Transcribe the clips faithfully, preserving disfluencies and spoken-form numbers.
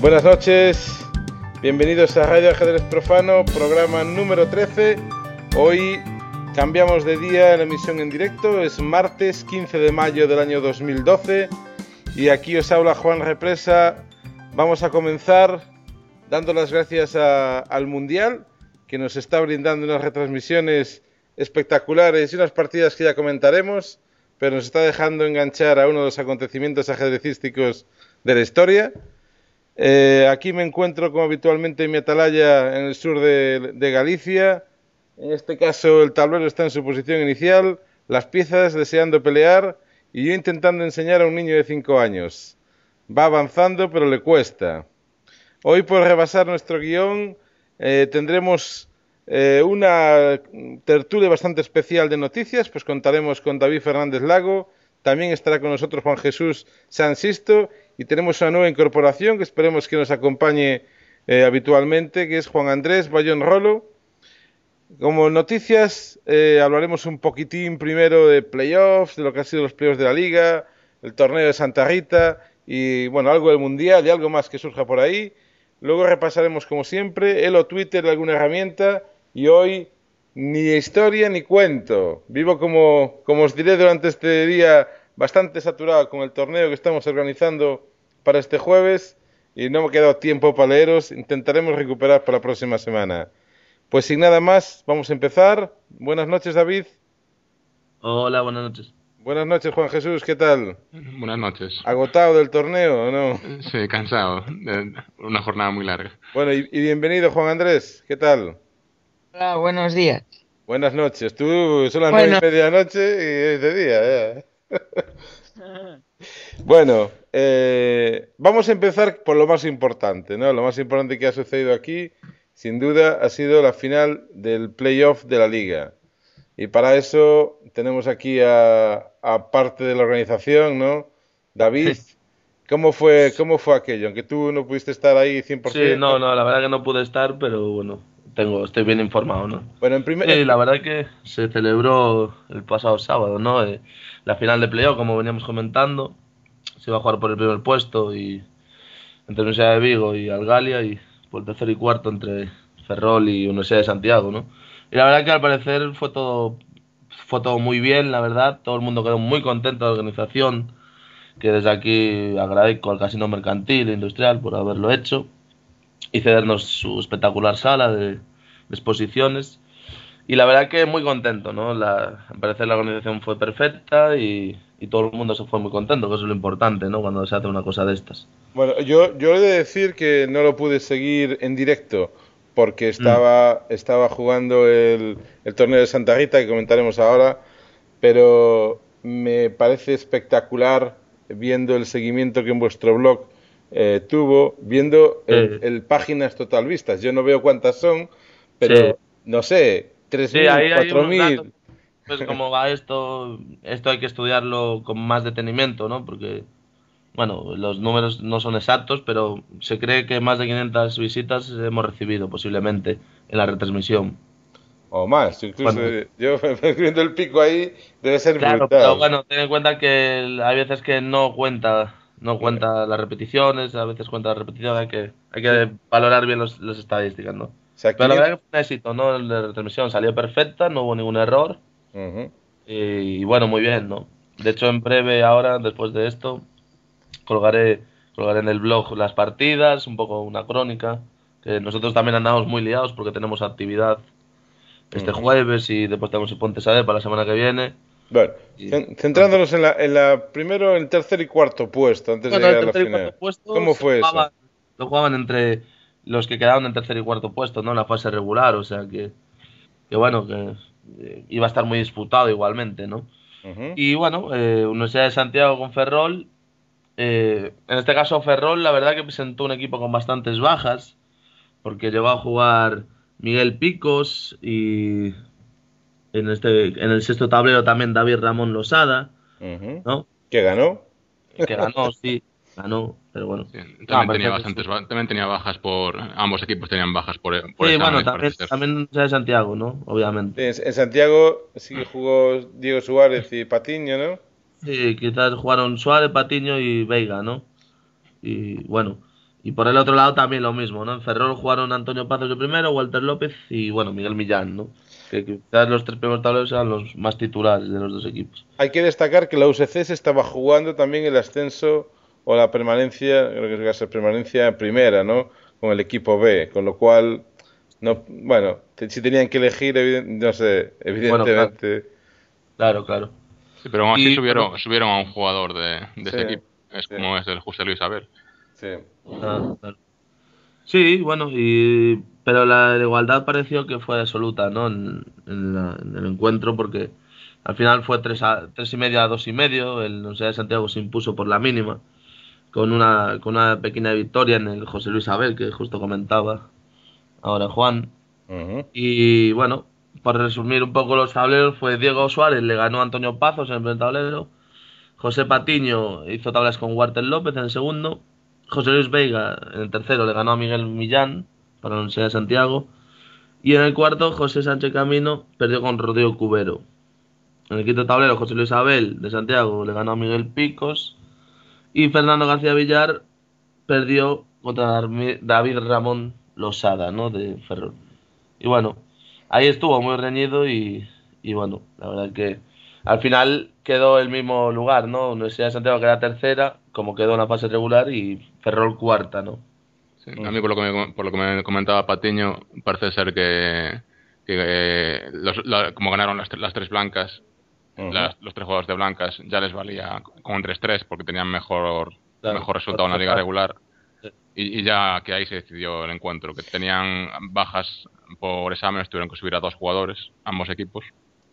Buenas noches, bienvenidos a Radio Ajedrez Profano, programa número trece. Hoy cambiamos de día la emisión en directo, es martes quince de mayo del año dos mil doce y aquí os habla Juan Represa. Vamos a comenzar dando las gracias a, al Mundial, que nos está brindando unas retransmisiones espectaculares y unas partidas que ya comentaremos, pero nos está dejando enganchar a uno de los acontecimientos ajedrecísticos de la historia. Eh, aquí me encuentro como habitualmente en mi atalaya en el sur de, de Galicia. En este caso el tablero está en su posición inicial, las piezas deseando pelear y yo intentando enseñar a un niño de cinco años. Va avanzando pero le cuesta. Hoy, por rebasar nuestro guión, eh, tendremos eh, una tertulia bastante especial de noticias, pues contaremos con David Fernández Lago, también estará con nosotros Juan Jesús Sansisto y tenemos una nueva incorporación que esperemos que nos acompañe eh, habitualmente, que es Juan Andrés Bayón Rolo. Como noticias eh, hablaremos un poquitín primero de playoffs, de lo que han sido los playoffs de la Liga, el torneo de Santa Rita y bueno, algo del Mundial y algo más que surja por ahí. Luego repasaremos como siempre el o Twitter, alguna herramienta y hoy ni historia ni cuento. Vivo como, como os diré durante este día bastante saturado con el torneo que estamos organizando para este jueves y no me ha quedado tiempo para leeros, intentaremos recuperar para la próxima semana. Pues sin nada más, vamos a empezar. Buenas noches, David. Hola, buenas noches. Buenas noches, Juan Jesús, ¿qué tal? Buenas noches. ¿Agotado del torneo o no? Sí, cansado, de una jornada muy larga. Bueno, y, y bienvenido, Juan Andrés, ¿qué tal? Hola, buenos días. Buenas noches, tú son las Bueno. nueve y media de la noche y es de día, ya. Bueno, eh, vamos a empezar por lo más importante, ¿no? Lo más importante que ha sucedido aquí, sin duda, ha sido la final del playoff de la Liga. Y para eso tenemos aquí a, a parte de la organización, ¿no? David, ¿cómo fue, cómo fue aquello? Aunque tú no pudiste estar ahí cien por ciento. Sí, no, no, la verdad que no pude estar, pero bueno, tengo, estoy bien informado, ¿no? Bueno, en primer... Sí, la verdad que se celebró el pasado sábado, ¿no? Eh, la final de playoff, como veníamos comentando, se iba a jugar por el primer puesto y entre Universidad de Vigo y Algalia y por el tercer y cuarto entre Ferrol y Universidad de Santiago, ¿no? Y la verdad que al parecer fue todo fue todo muy bien, la verdad, todo el mundo quedó muy contento de la organización, que desde aquí agradezco al Casino Mercantil e Industrial por haberlo hecho y cedernos su espectacular sala de, de exposiciones. Y la verdad que muy contento, ¿no? La, al parecer la organización fue perfecta y, y todo el mundo se fue muy contento, que eso es lo importante, ¿no? Cuando se hace una cosa de estas. Bueno, yo, yo he de decir que no lo pude seguir en directo porque estaba, mm. estaba jugando el, el torneo de Santa Rita, que comentaremos ahora, pero me parece espectacular viendo el seguimiento que en vuestro blog eh, tuvo, viendo el, el páginas total vistas. Yo no veo cuántas son, pero sí. No sé, tres mil, sí, cuatro mil. Pues como va esto, esto hay que estudiarlo con más detenimiento, ¿no? Porque, bueno, los números no son exactos, pero se cree que más de quinientas visitas hemos recibido posiblemente en la retransmisión. O más, incluso bueno, yo viendo el pico ahí debe ser claro, brutal. Pero bueno, ten en cuenta que hay veces que no cuenta no cuenta sí. las repeticiones, a veces cuenta las repeticiones, hay que, hay que sí. valorar bien los, las estadísticas, ¿no? O sea, pero la verdad que fue un éxito, ¿no? La retransmisión salió perfecta, no hubo ningún error. Uh-huh. y, y bueno, muy bien, ¿no? De hecho, en breve ahora, después de esto, colgaré, colgaré en el blog las partidas, un poco una crónica, que nosotros también andamos muy liados porque tenemos actividad este uh-huh. jueves y después tenemos el Ponte Saber para la semana que viene. Bueno, y, centrándonos en la, en la primero, el tercer y cuarto puesto antes bueno, de llegar a la final. Puesto, ¿Cómo fue jugaba, eso? Lo jugaban entre los que quedaban en tercer y cuarto puesto, ¿no? En la fase regular, o sea que, que bueno, que eh, iba a estar muy disputado igualmente, ¿no? Uh-huh. Y bueno, eh, Universidad de Santiago con Ferrol. Eh, en este caso Ferrol, la verdad que presentó un equipo con bastantes bajas, porque llegó a jugar Miguel Picos y en este en el sexto tablero también David Ramón Losada, uh-huh. ¿no? ¿Que ganó? Que ganó, sí, ganó, pero bueno. Sí, también, no, tenía bastantes, sí. también tenía bajas por... Ambos equipos tenían bajas por, por sí, bueno, también, también de Santiago, ¿no? Obviamente. Sí, en Santiago sí que jugó Diego Suárez y Patiño, ¿no? Sí, quizás jugaron Suárez, Patiño y Veiga, ¿no? Y bueno, Y por el otro lado también lo mismo, ¿no? En Ferrol jugaron Antonio Pazos de primero, Walter López y, bueno, Miguel Millán, ¿no? Que quizás los tres primeros tableros eran los más titulares de los dos equipos. Hay que destacar que la U C C se estaba jugando también el ascenso o la permanencia, creo que es la permanencia en primera, ¿no? Con el equipo B, con lo cual, no, bueno, te- si tenían que elegir, eviden- no sé, Bueno, claro, evidentemente, claro, claro. Sí, pero aún así Y, bueno, subieron, subieron a un jugador de, de sí, ese equipo. Es sí, como es el José Luis Abel. sí. ah, claro. Sí, bueno, y pero la igualdad pareció que fue absoluta, ¿no? En, en la- en el encuentro, porque al final fue tres, a, tres y medio a dos y medio. El Universidad de Santiago se impuso por la mínima, con una, con una pequeña victoria en el José Luis Abel, que justo comentaba ahora Juan. Ujú. Y bueno, por resumir un poco los tableros, fue Diego Suárez, le ganó a Antonio Pazos en el primer tablero. José Patiño hizo tablas con Walter López en el segundo. José Luis Veiga en el tercero le ganó a Miguel Millán para la Universidad de Santiago. Y en el cuarto, José Sánchez Camino perdió con Rodrigo Cubero. En el quinto tablero, José Luis Abel de Santiago le ganó a Miguel Picos. Y Fernando García Villar perdió contra Darmi- David Ramón Losada, ¿no? De Ferrol. Y bueno, ahí estuvo muy reñido y, y bueno, la verdad que al final quedó el mismo lugar, ¿no? Universidad de Santiago queda tercera, como quedó en la fase regular, y Ferrol cuarta, ¿no? Sí, a Ujú. mí, por lo que me, por lo que me comentaba Patiño, parece ser que, que eh, los- la- como ganaron las, tre- las tres blancas, Ujú. las- los tres jugadores de blancas, ya les valía con un tres tres porque tenían mejor, Claro, mejor por resultado en la liga resultado. regular. Sí. Y, y ya que ahí se decidió el encuentro, que tenían bajas por exámenes, tuvieron que subir a dos jugadores, ambos equipos.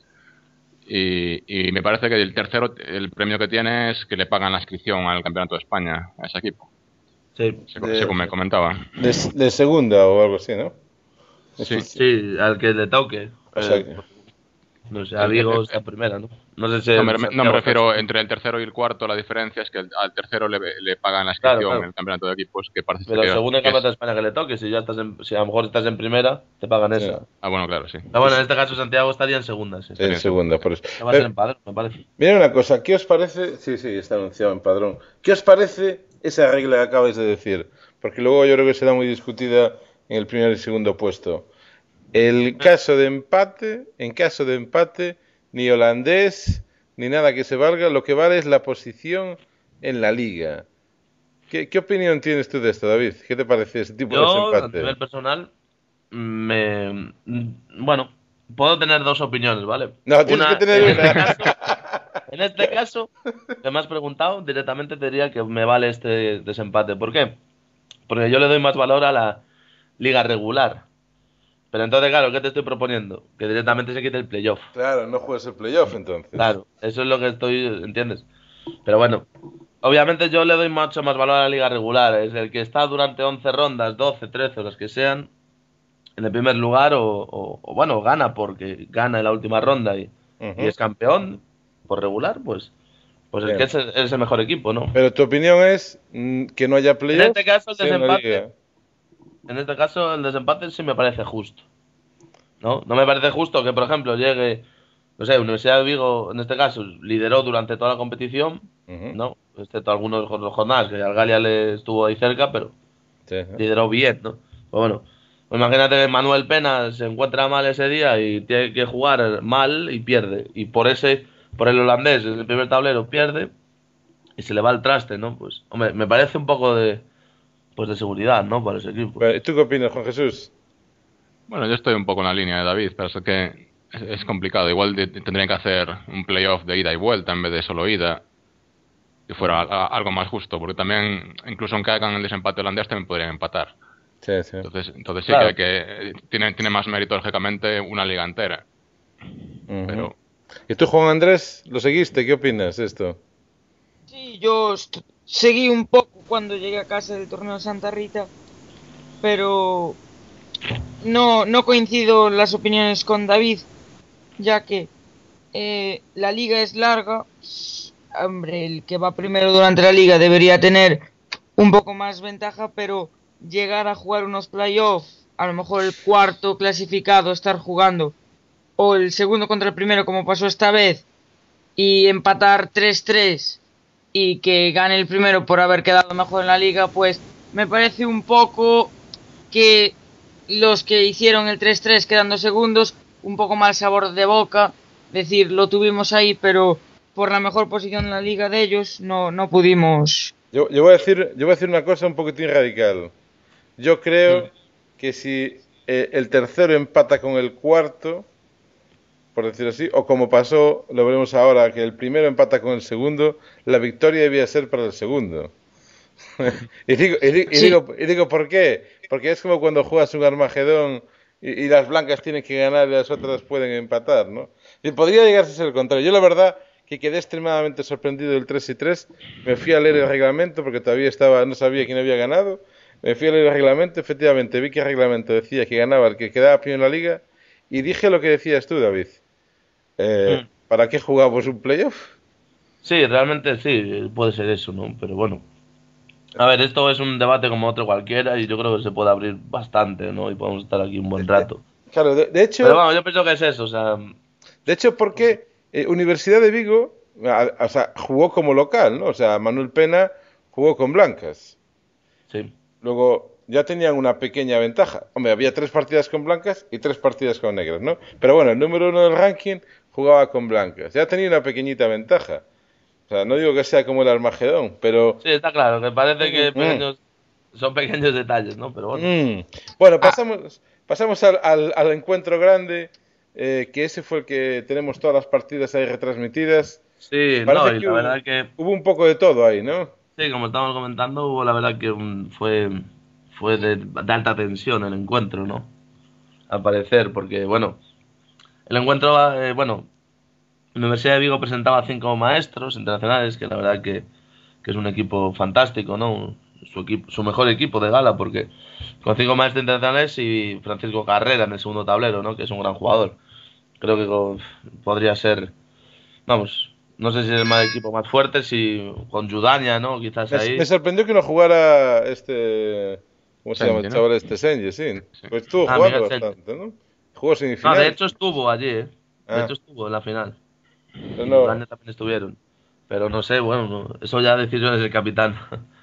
Y, y me parece que el tercero, el premio que tiene es que le pagan la inscripción al Campeonato de España a ese equipo, Sí, se- De, según me comentaba. de, de segunda o algo así, ¿no? Es Sí, ofici- sí, al que le toque. O sea, Eh, que- no sé, a el, el- Vigo el- está primera, ¿no? No sé no, si me, el no me Santiago está en refiero segunda. entre el tercero y el cuarto, la diferencia es que el- al tercero le, le pagan la Claro, inscripción en claro. el Campeonato de Equipos, que parece ser Pero que, según el que campeonato de es... España que le toque, si ya estás en, si a lo mejor estás en primera, te pagan sí, esa. Ah, bueno, claro, sí. Pero bueno, en es- este caso Santiago estaría en segunda, sí. en Estaría en segunda, segunda, sí. por eso. Que va a ser Pero, en padrón, me parece. mira una cosa, ¿qué os parece? Sí, sí, está anunciado en Padrón. ¿Qué os parece esa regla que acabáis de decir? Porque luego yo creo que será muy discutida en el primer y segundo puesto. El caso de empate, en caso de empate, ni holandés, ni nada que se valga, lo que vale es la posición en la liga. ¿Qué, qué opinión tienes tú de esto, David? ¿Qué te parece ese tipo de Yo, a desempate? nivel personal, me... Bueno, puedo tener dos opiniones, ¿vale? No, tienes que Una, tener en una. este caso, en este caso, que me has preguntado, directamente te diría que me vale este desempate. ¿Por qué? Porque yo le doy más valor a la liga regular. Pero entonces, claro, ¿qué te estoy proponiendo? Que directamente se quite el playoff. Claro, no juegas el playoff entonces. Claro, eso es lo que estoy, ¿entiendes? Pero bueno, obviamente yo le doy mucho más valor a la liga regular. Es el que está durante once rondas, doce, trece o las que sean, en el primer lugar o, o- o, bueno, gana porque gana en la última ronda y, y Ujú. es campeón por regular, pues, pues es que Bien. es, el es el mejor equipo, ¿no? Pero tu opinión es mm, que no haya En playoff, este caso el sea una desempate, liga. en este caso el desempate sí me parece justo, ¿no? No me parece justo que, por ejemplo, llegue, no sé, Universidad de Vigo, en este caso, lideró durante toda la competición, Ujú. ¿no? Excepto algunos jor- jornadas que al Galia le estuvo ahí cerca, pero Sí, sí. lideró bien, ¿no? Pues bueno, pues imagínate que Manuel Pena se encuentra mal ese día y tiene que jugar mal y pierde. Y por ese, por el holandés, en el primer tablero pierde y se le va el traste, ¿no? Pues, hombre, me parece un poco de, pues de seguridad, ¿no? Para ese equipo. Bueno, ¿y tú qué opinas, Juan Jesús? Bueno, yo estoy un poco en la línea de David, pero es que es, es complicado. Igual de- tendrían que hacer un playoff de ida y vuelta en vez de solo ida, que fuera a- algo más justo, porque también, incluso aunque hagan el desempate holandés, también podrían empatar. Sí, sí. Entonces, entonces sí Claro. que, que tiene, tiene más mérito, lógicamente, una liga entera. Ujú. Pero ¿Y tú, Juan Andrés, lo seguiste? ¿Qué opinas de esto? Sí, yo est- seguí un poco cuando llegué a casa del torneo de Santa Rita, pero no, no coincido en las opiniones con David, ya que eh, la liga es larga. Hombre, el que va primero durante la liga debería tener un poco más ventaja, pero llegar a jugar unos playoffs, a lo mejor el cuarto clasificado estar jugando, o el segundo contra el primero como pasó esta vez, y empatar tres tres y que gane el primero por haber quedado mejor en la liga, pues me parece un poco que los que hicieron el tres tres quedando segundos, un poco mal sabor de boca, decir, lo tuvimos ahí, pero por la mejor posición en la liga de ellos no, no pudimos. Yo, yo, voy a decir, yo voy a decir una cosa un poquitín radical. Yo creo mm. que si eh, el tercero empata con el cuarto, por decirlo así, o como pasó, lo veremos ahora, que el primero empata con el segundo, la victoria debía ser para el segundo. y, digo, y, digo, y, digo, y digo, ¿por qué? Porque es como cuando juegas un Armagedón y, y las blancas tienen que ganar y las otras pueden empatar, ¿no? Y podría llegarse a ser el contrario. Yo la verdad que quedé extremadamente sorprendido del tres y tres, me fui a leer el reglamento porque todavía estaba, no sabía quién había ganado, me fui a leer el reglamento, efectivamente vi que el reglamento decía que ganaba el que quedaba primero en la liga y dije lo que decías tú, David. Eh, mm. ¿Para qué jugamos un playoff? Sí, realmente sí, puede ser eso, ¿no? Pero bueno, a ver, esto es un debate como otro cualquiera y yo creo que se puede abrir bastante, ¿no? Y podemos estar aquí un buen rato. Claro, de, de hecho... Pero bueno, yo pienso que es eso, o sea... De hecho, porque eh, Universidad de Vigo, a, o sea, jugó como local, ¿no? O sea, Manuel Pena jugó con blancas. Sí. Luego ya tenían una pequeña ventaja. Hombre, había tres partidas con blancas y tres partidas con negras, ¿no? Pero bueno, el número uno del ranking jugaba con blancas. Ya tenía una pequeñita ventaja. O sea, no digo que sea como el Armagedón, pero... Sí, está claro, que parece que pequeños, mm. son pequeños detalles, ¿no? Pero bueno. Mm. Bueno, pasamos, ah. pasamos al, al, al encuentro grande, eh, que ese fue el que tenemos todas las partidas ahí retransmitidas. Sí, Parece no, y que la hubo, verdad que... Hubo un poco de todo ahí, ¿no? Sí, como estábamos comentando, hubo la verdad que un, fue, fue de, de alta tensión el encuentro, ¿no? Al parecer, porque, bueno, el encuentro, eh, bueno... La Universidad de Vigo presentaba cinco maestros internacionales, que la verdad que, que es un equipo fantástico, ¿no? Su equipo, su mejor equipo de gala, porque con cinco maestros internacionales y Francisco Carrera en el segundo tablero, ¿no? Que es un gran jugador. Creo que con, podría ser, vamos, no sé si es el más equipo más fuerte, si con Yudaña, ¿no? Quizás me, ahí. Me sorprendió que no jugara este, ¿cómo se Senji, llama el chaval? ¿No? Este Senji, sí. Pues estuvo ah, jugando bastante, ¿no? Jugó semifinal. No, de hecho estuvo allí, ¿eh? De ah. hecho estuvo en la final. Pero no. Yudaña también estuvieron. Pero no sé, bueno, no, eso ya decisiones del capitán.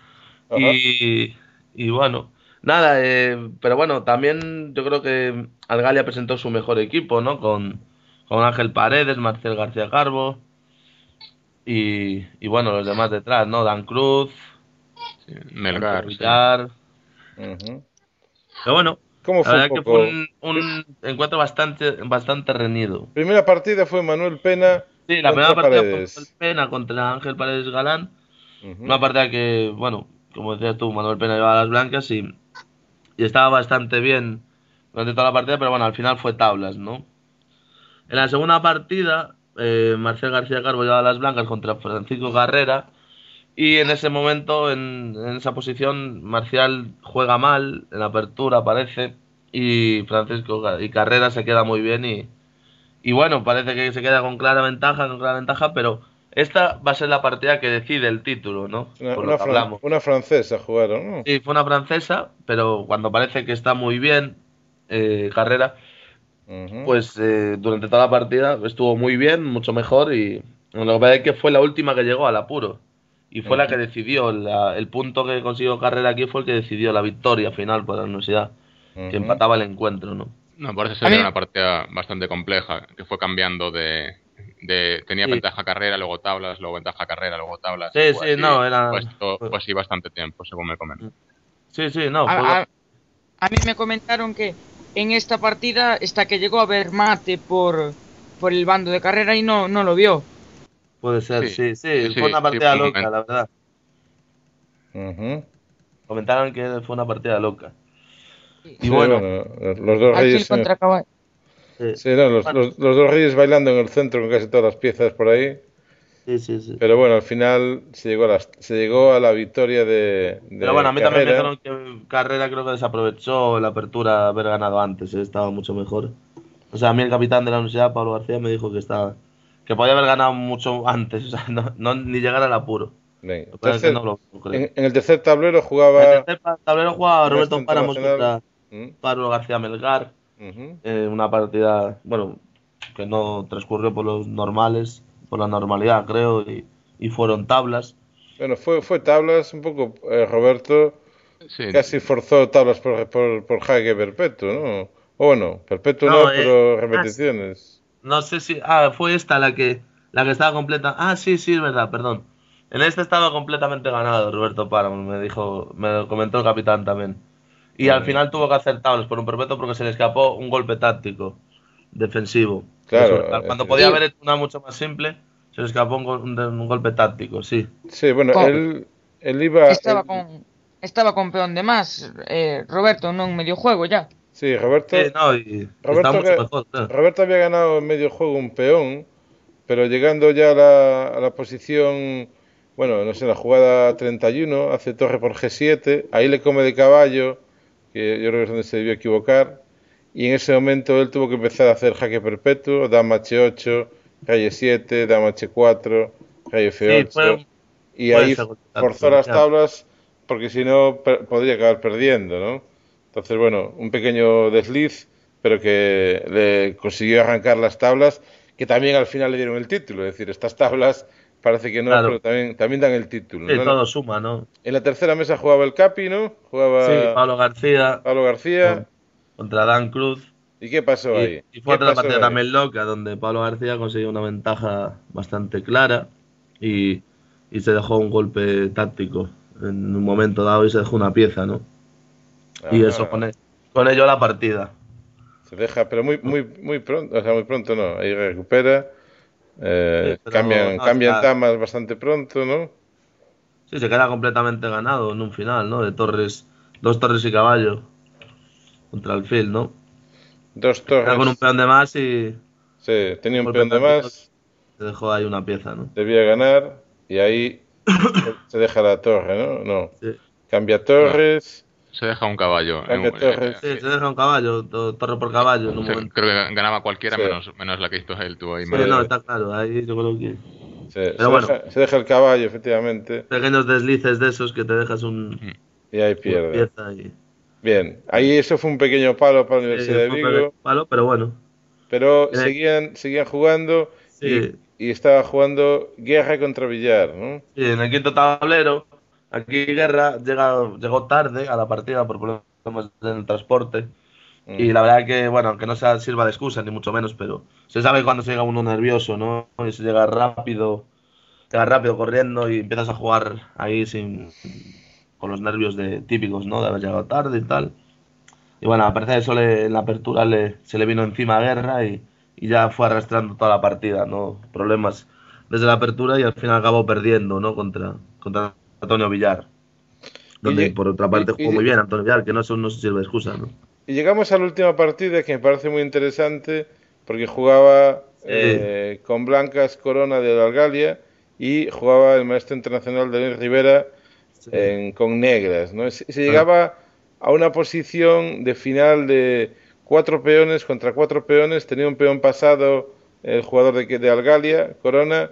y, y bueno, nada, eh, pero bueno, también yo creo que Algalia presentó su mejor equipo, ¿no? Con, con Ángel Paredes, Marcel García Carbo y, y bueno, los demás detrás, ¿no? Dan Cruz, sí, Melgar, Villar. Sí. Uh-huh. Pero bueno, ¿Cómo fue la verdad un que fue un, un encuentro bastante, bastante reñido. Primera partida fue Manuel Pena. Sí, la primera partida fue Manuel Pena contra Ángel Paredes Galán. Uh-huh. Una partida que, bueno, como decías tú, Manuel Pena llevaba las blancas y, y estaba bastante bien durante toda la partida, pero bueno, al final fue tablas, ¿no? En la segunda partida, eh, Marcel García Carbo llevaba las blancas contra Francisco Carrera y en ese momento, en, en esa posición, Marcial juega mal, en la apertura parece, y Francisco y Carrera se queda muy bien y, y bueno, parece que se queda con clara ventaja, con clara ventaja, pero esta va a ser la partida que decide el título, ¿no? Una, Por una, lo que hablamos. Una francesa jugaron, ¿no? Sí, fue una francesa, pero cuando parece que está muy bien eh, Carrera, uh-huh. pues eh, durante toda la partida estuvo muy bien, mucho mejor y lo que pasa es que fue la última que llegó al apuro y fue uh-huh. la que decidió, la, el punto que consiguió Carrera aquí fue el que decidió la victoria final para la universidad, uh-huh. que empataba el encuentro, ¿no? No, parece ser una partida bastante compleja, que fue cambiando de... de tenía sí. ventaja carrera, luego tablas, luego ventaja carrera, luego tablas. Sí, sí, así, no, era... Pues, todo, pues sí, bastante tiempo, según me comentan. Sí, sí, no. A, fue... a, a mí me comentaron que en esta partida, hasta que llegó a haber mate por, por el bando de carrera y no, no lo vio. Puede ser, sí, sí, sí, sí fue una partida sí, loca, la verdad. Uh-huh. Comentaron que fue una partida loca. Y sí, bueno, bueno, los dos reyes... Contra sí, sí no, los, los, los dos reyes bailando en el centro con casi todas las piezas por ahí. Sí, sí, sí. Pero bueno, al final se llegó a la, se llegó a la victoria de, de Pero bueno, a mí Carrera. también me dijeron que Carrera creo que desaprovechó la apertura haber ganado antes, ¿eh? Estaba mucho mejor. O sea, a mí el capitán de la universidad, Pablo García, me dijo que estaba que podía haber ganado mucho antes, o sea, no, no ni llegar al apuro. Tercer, no lo, no en, en el tercer tablero jugaba... En el tercer tablero jugaba Roberto Páramos contra ¿Mm? Pablo García Melgar. Uh-huh. eh, una partida, bueno, que no transcurrió por los normales, por la normalidad, creo, y, y fueron tablas. Bueno, fue, fue tablas un poco, eh, Roberto. Sí. casi forzó tablas por, por, por jaque perpetuo, ¿no? O bueno, perpetuo no, No, eh, pero ah, repeticiones. no sé si. Ah, fue esta la que la que estaba completa. Ah, sí, sí, es verdad, perdón. En este estaba completamente ganado Roberto Páramo, me dijo, me lo comentó el capitán también. Y al Ujú. final tuvo que hacer tablas por un perpetuo porque se le escapó un golpe táctico defensivo. De su- Claro, es cuando decir, podía Sí, haber hecho una mucho más simple, se le escapó un, gol- un- un golpe táctico, sí. sí, bueno, con- él, él iba, estaba él- con estaba con peón de más, eh, Roberto, no en medio juego ya. sí, Sí, Roberto, no, y está Roberto, mucho ga- mejor, claro. Roberto había ganado en medio juego un peón, pero llegando ya a la, a la posición, bueno, no sé, la jugada treinta y uno, hace torre por G siete, ahí le come de caballo, que yo creo que es donde se debió equivocar, y en ese momento él tuvo que empezar a hacer jaque perpetuo, dama H ocho, rey E siete, dama H cuatro, rey Sí, fue, F ocho, un- y fue ahí ese golpe forzó táctico, las genial. tablas porque si no per- podría acabar perdiendo, ¿no? Entonces, bueno, un pequeño desliz, pero que le consiguió arrancar las tablas, que también al final le dieron el título. Es decir, estas tablas parece que no, pero Claro, también, también dan el título, sí, ¿no? todo suma, ¿no? En la tercera mesa jugaba el Capi, ¿no? Sí, Jugaba Pablo García Pablo García. con- contra Dan Cruz. ¿Y qué pasó Y, ahí? y fue ¿Qué otra pasó partida ahí? también loca, donde Pablo García consiguió una ventaja bastante clara y, y se dejó un golpe táctico en un momento dado y se dejó una pieza, ¿no? Y eso Ajá. con, e- con ello la partida. Se deja, pero muy, ¿No? muy, muy pronto, o sea, muy pronto no. Ahí recupera. Sí, eh, pero cambian, no, se cambian queda, tamas bastante pronto, ¿no? sí, se queda completamente ganado en un final, ¿no? De torres, dos torres y caballo contra el Phil, ¿no? Dos Se queda con un torres. peón de más y Sí, tenía un un golpe peón de táctico más. se dejó ahí una pieza, ¿no? Debía ganar. Y ahí se deja la torre, ¿no? No. Sí, Cambia No, torres. se deja un caballo. en Cambia un- eh, torres. sí, eh, se deja un caballo, to- torre por caballo en un se- momento. creo que ganaba cualquiera Sí, menos, menos la que hizo él. Tuvo ahí Sí, más. no, sí, está claro, ahí yo creo que... sí. Pero Se bueno, deja, se deja el caballo, efectivamente. pequeños deslices de esos que te dejas un, Mm. Y ahí una pierde. pieza y... Bien. Ahí eso fue un pequeño palo para la Sí, Universidad de fue un pequeño Vigo. palo, pero bueno. Pero Eh, seguían, seguían jugando y, sí, y estaba jugando Guerra contra Villar, ¿no? sí, en el quinto tablero, aquí Guerra llega, llegó tarde a la partida por problemas en el transporte. Y Mm. la verdad que, bueno, aunque no sea, sirva de excusa, ni mucho menos, pero se sabe cuando se llega uno nervioso, ¿no? Y se llega rápido, llega rápido corriendo y empiezas a jugar ahí sin, con los nervios de, típicos, ¿no? De haber llegado tarde y tal. Y bueno, a partir de eso le- en la apertura le, se le vino encima a Guerra y, y ya fue arrastrando toda la partida, ¿no? Problemas desde la apertura y al final acabó perdiendo, ¿no? Contra, contra Antonio Villar. Y, Donde lle- por otra y- parte jugó muy y- bien Antonio Villar, que no, eso no se sirve de excusa, ¿no? y llegamos a la última partida que me parece muy interesante porque jugaba Sí, eh, con Blancas Corona de la Algalia y jugaba el maestro internacional Daniel Rivera sí. en- con negras, ¿no? Se, se Ah, llegaba a una posición de final de cuatro peones contra cuatro peones, tenía un peón pasado el jugador de, que- de Algalia, Corona,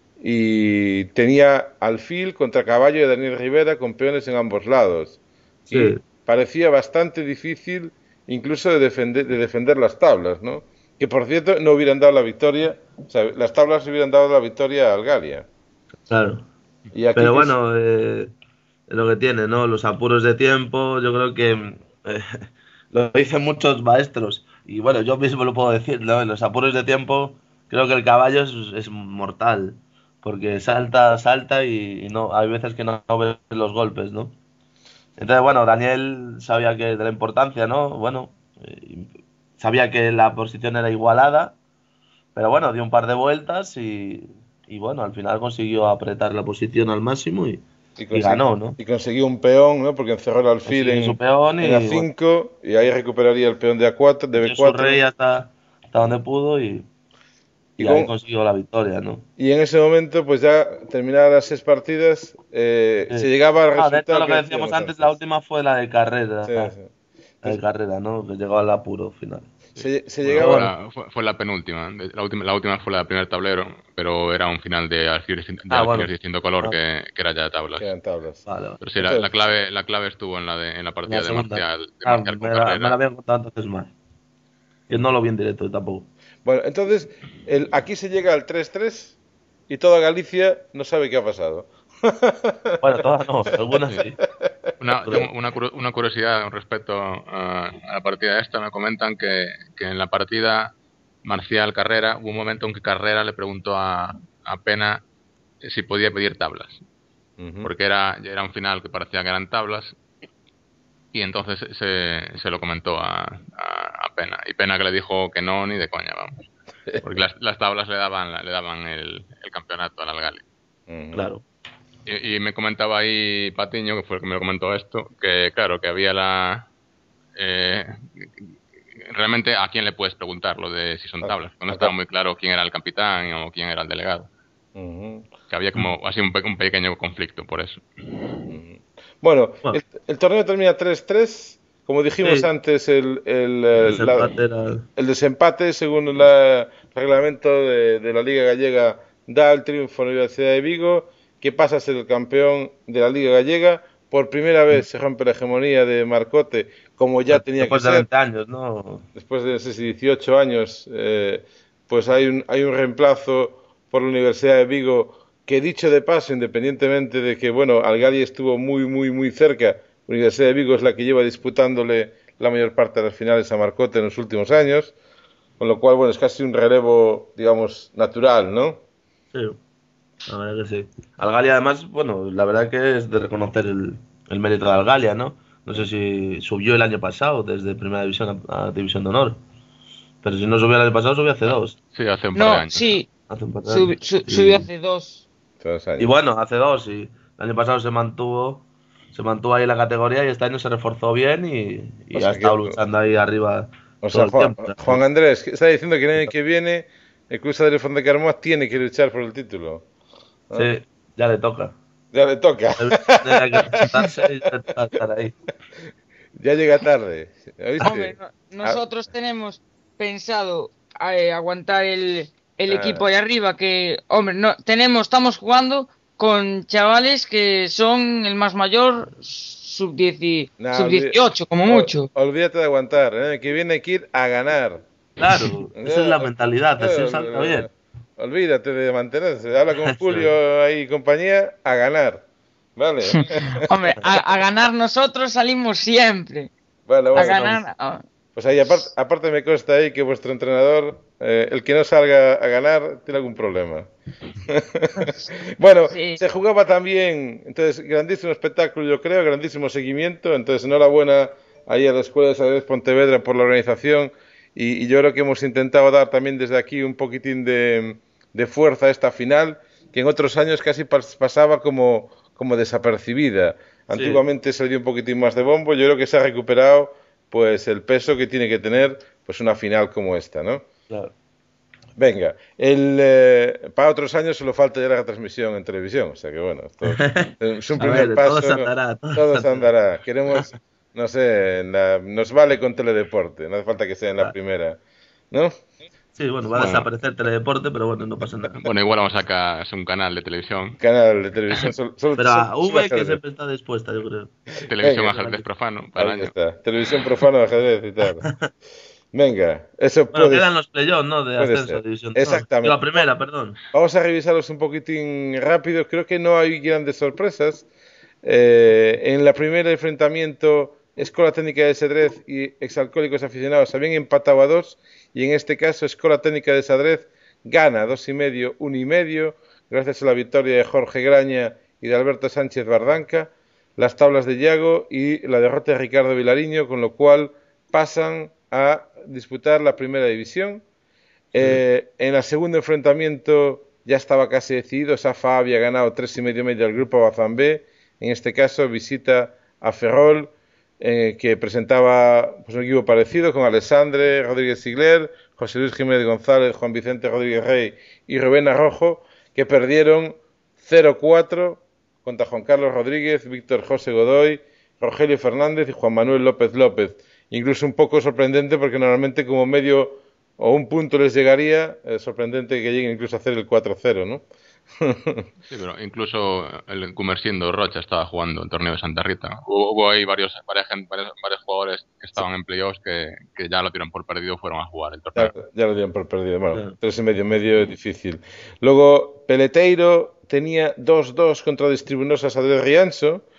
y tenía alfil contra caballo de Daniel Rivera con peones en ambos lados. Y sí. parecía bastante difícil incluso de defender, de defender las tablas, ¿no? Que por cierto no hubieran dado la victoria, o sea, las tablas hubieran dado la victoria a Algalia. Claro. Y aquí Pero que es- bueno, eh, es lo que tiene, ¿no? Los apuros de tiempo, yo creo que eh, lo dicen muchos maestros. Y bueno, yo mismo lo puedo decir, ¿no? En los apuros de tiempo, creo que el caballo es, es mortal. Porque salta, salta y, y no, hay veces que no, no ves los golpes, ¿no? Entonces, bueno, Daniel sabía que de la importancia, ¿no? Bueno, eh, sabía que la posición era igualada, pero bueno, dio un par de vueltas y, y bueno, al final consiguió apretar la posición al máximo y, y, y consegui- ganó, ¿no? y consiguió un peón, ¿no? Porque encerró el alfil Consiguió su en, peón en y bueno, A cinco y ahí recuperaría el peón de A cuatro, de metió su B cuatro rey hasta, hasta donde pudo y, y, y ahí con, consiguió la victoria, ¿no? y en ese momento, pues ya terminadas las seis partidas, eh, se Sí. llegaba al Ah, de hecho, resultado lo que que decíamos decíamos antes, la antes. última fue la de carrera, Sí, sí. la de Entonces, carrera, ¿no? Que llegó al apuro final. se, se Bueno, Pero fue llegaba, bueno, la, fue, fue la penúltima. De- La última, la última fue la del primer tablero, pero era un final de alfiles, de ah, bueno, alfiles de distinto color ah, que, que era ya de tablas. quedan tablas. vale, vale. Pero sí, la, la Entonces, clave, la clave estuvo en la de, en la La partida de segunda. Marcial, de Ah, Marcial con me la, me la carrera. habían contado entonces mal. Que no lo vi en directo tampoco. bueno, entonces el, aquí se llega al tres tres y toda Galicia no sabe qué ha pasado. Bueno, todas no, algunas Sí. sí. Una, una, una curiosidad respecto a, a la partida esta, me comentan que, que en la partida Marcial Carrera hubo un momento en que Carrera le preguntó a, a Pena si podía pedir tablas, uh-huh. porque era, era un final que parecía que eran tablas, y entonces se, se lo comentó a, a, a Pena, y Pena que le dijo que no, ni de coña, vamos, porque las, las tablas le daban, le daban el, el campeonato al Algali. Uh-huh. Claro. Y, y me comentaba ahí Patiño, que fue el que me lo comentó esto, que claro, que había la... Eh, realmente a quién le puedes preguntar lo de si son tablas, no estaba muy claro quién era el capitán o quién era el delegado. Uh-huh. Que había como así un, pe- un pequeño conflicto por eso. Uh-huh. Bueno, bueno. El, el torneo termina tres tres, como dijimos sí. antes, el, el, el, desempate la, era... el desempate según el reglamento de, de la Liga Gallega da el triunfo a la Universidad de Vigo, que pasa a ser el campeón de la Liga Gallega. Por primera vez se rompe la hegemonía de Marcote, como ya tenía Después que ser. Después de veinte años, ¿no? Después de no sé si dieciocho años, eh, pues hay un, hay un reemplazo por la Universidad de Vigo, que dicho de paso, independientemente de que, bueno, Algali estuvo muy, muy, muy cerca, la Universidad de Vigo es la que lleva disputándole la mayor parte de las finales a Marcote en los últimos años, con lo cual, bueno, es casi un relevo, digamos, natural, ¿no? Sí. La verdad que sí. Algalia, además, bueno, la verdad que es de reconocer el, el mérito de Algalia, ¿no? No sé si subió el año pasado desde Primera División a, a División de Honor. Pero si no subió el año pasado, subió hace dos. Sí, hace un par no, de años. Sí, hace un par de Subi, años. su, subió y, hace dos. dos años. Y bueno, hace dos. Y el año pasado se mantuvo se mantuvo ahí la categoría y este año se reforzó bien y, y o sea ha estado que, luchando ahí arriba. O sea, Juan, Juan Andrés está diciendo que el año que viene el Club de Font de Carmoz tiene que luchar por el título. ¿No? Sí, ya le toca. Ya le toca. Tiene que presentarse y estar ahí. Ya llega tarde. ¿Oíste? Hombre, no, nosotros ah. tenemos pensado eh, aguantar el, el ah. equipo ahí arriba, que, hombre, no tenemos, estamos jugando con chavales que son el más mayor sub dieciocho, nah, sub dieciocho como mucho. Olvídate de aguantar, ¿eh? Que viene hay que ir a ganar. Claro, esa es la mentalidad, así salta bien. Olvídate de mantenerse, habla con Julio ahí y compañía, a ganar. Vale. Hombre, a, a ganar nosotros salimos siempre. Bueno, bueno, a ganar. No. Pues ahí, aparte, aparte me consta ahí que vuestro entrenador, eh, el que no salga a ganar, tiene algún problema. Bueno, sí. Se jugaba también, entonces, grandísimo espectáculo, yo creo, grandísimo seguimiento. Entonces, enhorabuena ahí a la Escuela de Xadrez Pontevedra por la organización. Y, y yo creo que hemos intentado dar también desde aquí un poquitín de, de fuerza a esta final, que en otros años casi pasaba como, como desapercibida. Antiguamente sí. Se le dio un poquitín más de bombo. Yo creo que se ha recuperado pues el peso que tiene que tener pues una final como esta, ¿no? Claro. Venga, el, eh, para otros años solo falta ya la transmisión en televisión, o sea que bueno, esto es un primer ver, paso. Todo se andará. Todo, todo se andará. Queremos, no sé, la, nos vale con Teledeporte, no hace falta que sea en la primera, ¿no? Sí, bueno, va a bueno. desaparecer Teledeporte, pero bueno, no pasa nada. Bueno, igual vamos a sacar un canal de televisión. Canal de televisión. Solo, solo, pero a solo, V que siempre está dispuesta, yo creo. Televisión Venga, ajedrez profano para el año. Está. Televisión profano ajedrez y tal. Venga, eso bueno, puede... quedan los playoffs, ¿no? De ascenso a división. Exactamente. No, la primera, perdón. Vamos a revisarlos un poquitín rápido. Creo que no hay grandes sorpresas. Eh, en la primera enfrentamiento, Escola Técnica de Xadrez y Exalcohólicos Aficionados habían empatado a dos. Y en este caso, Escola Técnica de Xadrez gana dos y medio, uno y medio, gracias a la victoria de Jorge Graña y de Alberto Sánchez Bardanca. Las tablas de Yago y la derrota de Ricardo Vilariño, con lo cual pasan a disputar la primera división. Sí. Eh, en el segundo enfrentamiento ya estaba casi decidido. Safa había ganado tres y medio medio al grupo Bazambé. En este caso visita a Ferrol, eh, que presentaba pues, un equipo parecido con Alexandre Rodríguez Sigler, José Luis Jiménez González, Juan Vicente Rodríguez Rey y Rubén Arrojo, que perdieron cero cuatro contra Juan Carlos Rodríguez, Víctor José Godoy, Rogelio Fernández y Juan Manuel López López. Incluso un poco sorprendente porque normalmente como medio o un punto les llegaría, es sorprendente que lleguen incluso a hacer el cuatro cero, ¿no? Sí, pero incluso el Comerciendo Rocha estaba jugando el torneo de Santa Rita. Hubo, hubo ahí varios, varios, varios, varios jugadores que estaban en playoffs que, que ya lo dieron por perdido, fueron a jugar el torneo. Ya, ya lo dieron por perdido, bueno, yeah. tres y medio, medio es difícil. Luego Peleteiro tenía dos dos contra Distribunosas Adrés Rianso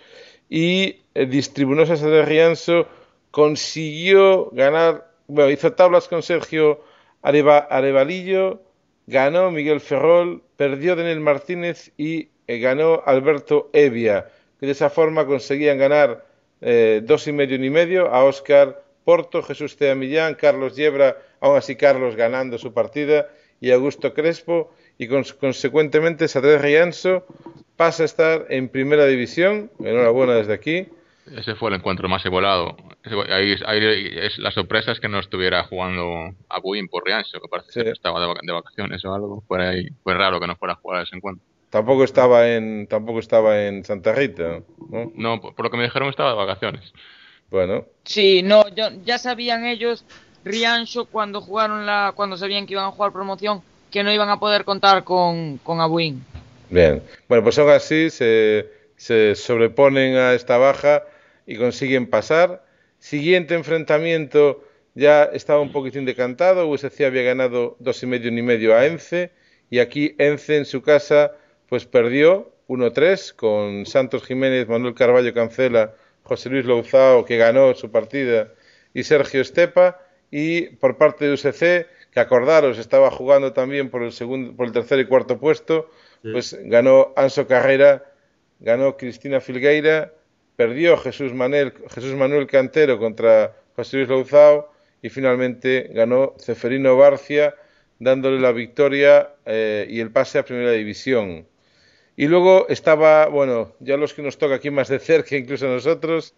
y eh, Distribunosa de Rianso consiguió ganar, bueno, hizo tablas con Sergio Areva, Arevalillo, ganó Miguel Ferrol, perdió Daniel Martínez y eh, ganó Alberto Evia, que de esa forma conseguían ganar eh, dos y medio y medio a Óscar Porto, Jesús Tea Millán, Carlos Yebra, aún así Carlos ganando su partida, y Augusto Crespo, y cons consecuentemente Sadrés Rianso pasa a estar en primera división. Enhorabuena desde aquí. Ese fue el encuentro más igualado. Ahí, ahí es, la sorpresa es que no estuviera jugando a Buin por Riancho, que parece sí. que estaba de, vac de vacaciones o algo. Fue, ahí, fue raro que no fuera a jugar ese encuentro. Tampoco estaba en, tampoco estaba en Santa Rita, ¿no? No, por, por lo que me dijeron estaba de vacaciones. Bueno. Sí, no, yo, ya sabían ellos, Riancho, cuando jugaron la, cuando sabían que iban a jugar promoción, que no iban a poder contar con, con Abuin. Bien, bueno, pues aún así se, se sobreponen a esta baja y consiguen pasar. Siguiente enfrentamiento ya estaba un poquitín decantado. U S C había ganado dos y medio ni medio a Ence, y aquí Ence en su casa pues perdió uno tres con Santos Jiménez, Manuel Carballo Cancela, José Luis Louzao, que ganó su partida, y Sergio Estepa. Y por parte de U S C, que acordaros estaba jugando también por el segundo, por el tercer y cuarto puesto, sí. Pues ganó Anso Carrera, ganó Cristina Filgueira, perdió Jesús Manuel, Jesús Manuel Cantero contra José Luis Louzao, y finalmente ganó Ceferino Barcia, dándole la victoria eh, y el pase a Primera División. Y luego estaba, bueno, ya los que nos toca aquí más de cerca, incluso a nosotros,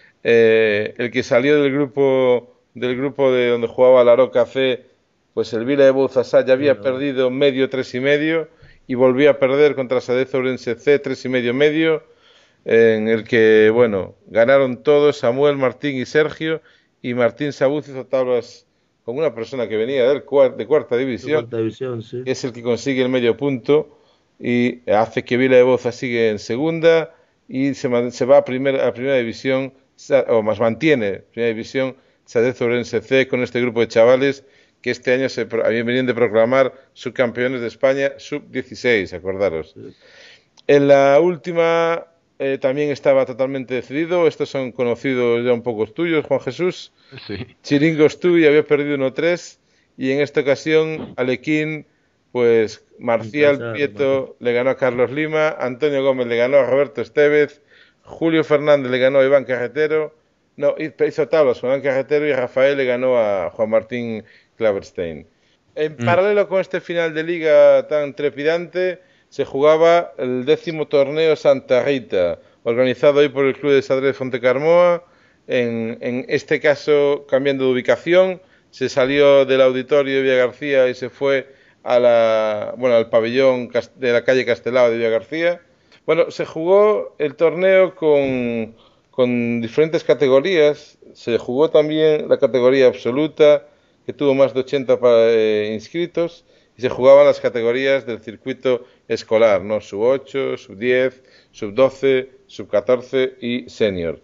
eh, el que salió del grupo del grupo de donde jugaba la Roca C, pues el Vila de Bouzasá ya había sí, perdido medio, tres y medio, y volvió a perder contra Sadez Ourense C, tres y medio medio, en el que, bueno, ganaron todos, Samuel, Martín y Sergio, y Martín Sabuz hizo tablas con una persona que venía del cuart de cuarta división, cuarta división sí. que es el que consigue el medio punto, y hace que Vila de Boza sigue en segunda, y se, se va a, primer, a primera división, o más mantiene primera división, Sadez Ourense C, con este grupo de chavales que este año se venían de proclamar subcampeones de España sub dieciséis, acordaros. Sí. En la última eh, también estaba totalmente decidido. Estos son conocidos ya un poco tuyos, Juan Jesús. Sí. Chiringos tú y había perdido uno tres, y en esta ocasión Alequín, pues Marcial Empezar, Prieto bueno. le ganó a Carlos Lima, Antonio Gómez le ganó a Roberto Estevez, Julio Fernández le ganó a Iván Carretero, no, hizo tablas con Iván Carretero, y Rafael le ganó a Juan Martín Klaverstein. En mm. paralelo con este final de liga tan trepidante, se jugaba el décimo torneo Santa Rita, organizado hoy por el Club de Sadrés Fontecarmoa. En, en este caso, cambiando de ubicación, se salió del auditorio de Villa García y se fue a la, bueno, al pabellón de la calle Castelao de Villa García. Bueno, se jugó el torneo con, con diferentes categorías. Se jugó también la categoría absoluta, que tuvo más de ochenta eh, inscritos, y se jugaban las categorías del circuito escolar, ¿no? sub ocho, sub diez, sub doce, sub catorce y senior.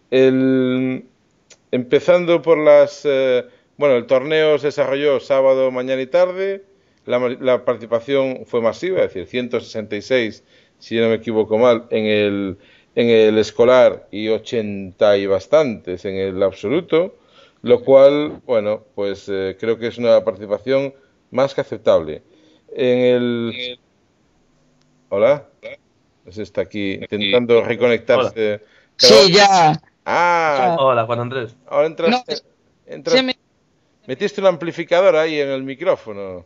El, empezando por las... Eh, bueno, el torneo se desarrolló sábado, mañana y tarde. La, la participación fue masiva, es decir, ciento sesenta y seis, si no me equivoco mal, en el, en el escolar, y ochenta y bastantes en el absoluto, lo cual, bueno, pues eh, creo que es una participación más que aceptable. En el... ¿Hola? Pues está aquí intentando reconectarse. Hola. Pero... Sí, ya. Ah. Hola, Juan Andrés. Ahora entraste... No, entraste... Me... Metiste un amplificador ahí en el micrófono.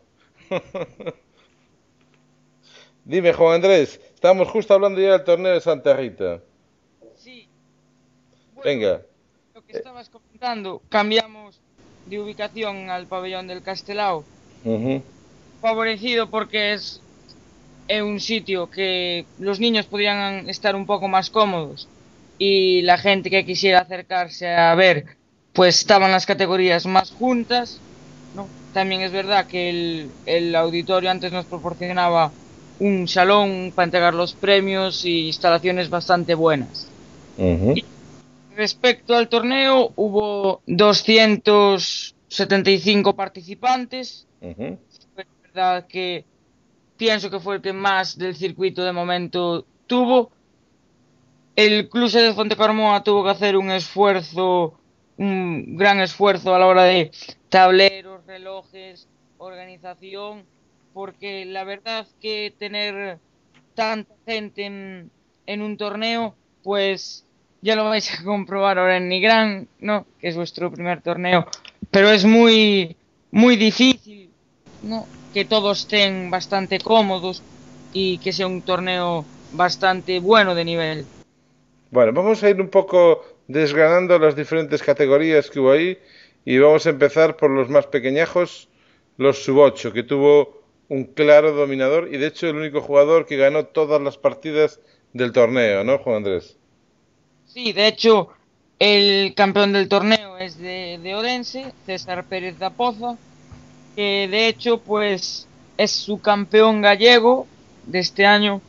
Dime, Juan Andrés, estábamos justo hablando ya del torneo de Santa Rita. Sí. Bueno, venga. Lo que estabas comentando, cambiamos de ubicación al pabellón del Castelao. Uh-huh. Favorecido porque es en un sitio que los niños podrían estar un poco más cómodos, y la gente que quisiera acercarse a ver, pues estaban las categorías más juntas, ¿no? También es verdad que el, el auditorio antes nos proporcionaba un salón para entregar los premios y instalaciones bastante buenas. Uh-huh. Y respecto al torneo, hubo doscientos setenta y cinco participantes. Uh-huh. Es verdad que pienso que fue el que más del circuito de momento tuvo. el Club de Fontecarmoa tuvo que hacer un esfuerzo, un gran esfuerzo a la hora de tableros, relojes, organización, porque la verdad que tener tanta gente en, en un torneo, pues ya lo vais a comprobar ahora en Nigrán, ¿no? Que es vuestro primer torneo, pero es muy, muy difícil, ¿no? Que todos estén bastante cómodos y que sea un torneo bastante bueno de nivel. Bueno, vamos a ir un poco desgranando las diferentes categorías que hubo ahí y vamos a empezar por los más pequeñajos, los sub ocho, que tuvo un claro dominador y de hecho el único jugador que ganó todas las partidas del torneo, ¿no, Juan Andrés? Sí, de hecho, el campeón del torneo es de, de Orense, César Pérez da Poza, que de hecho, pues, es su campeón gallego de este año.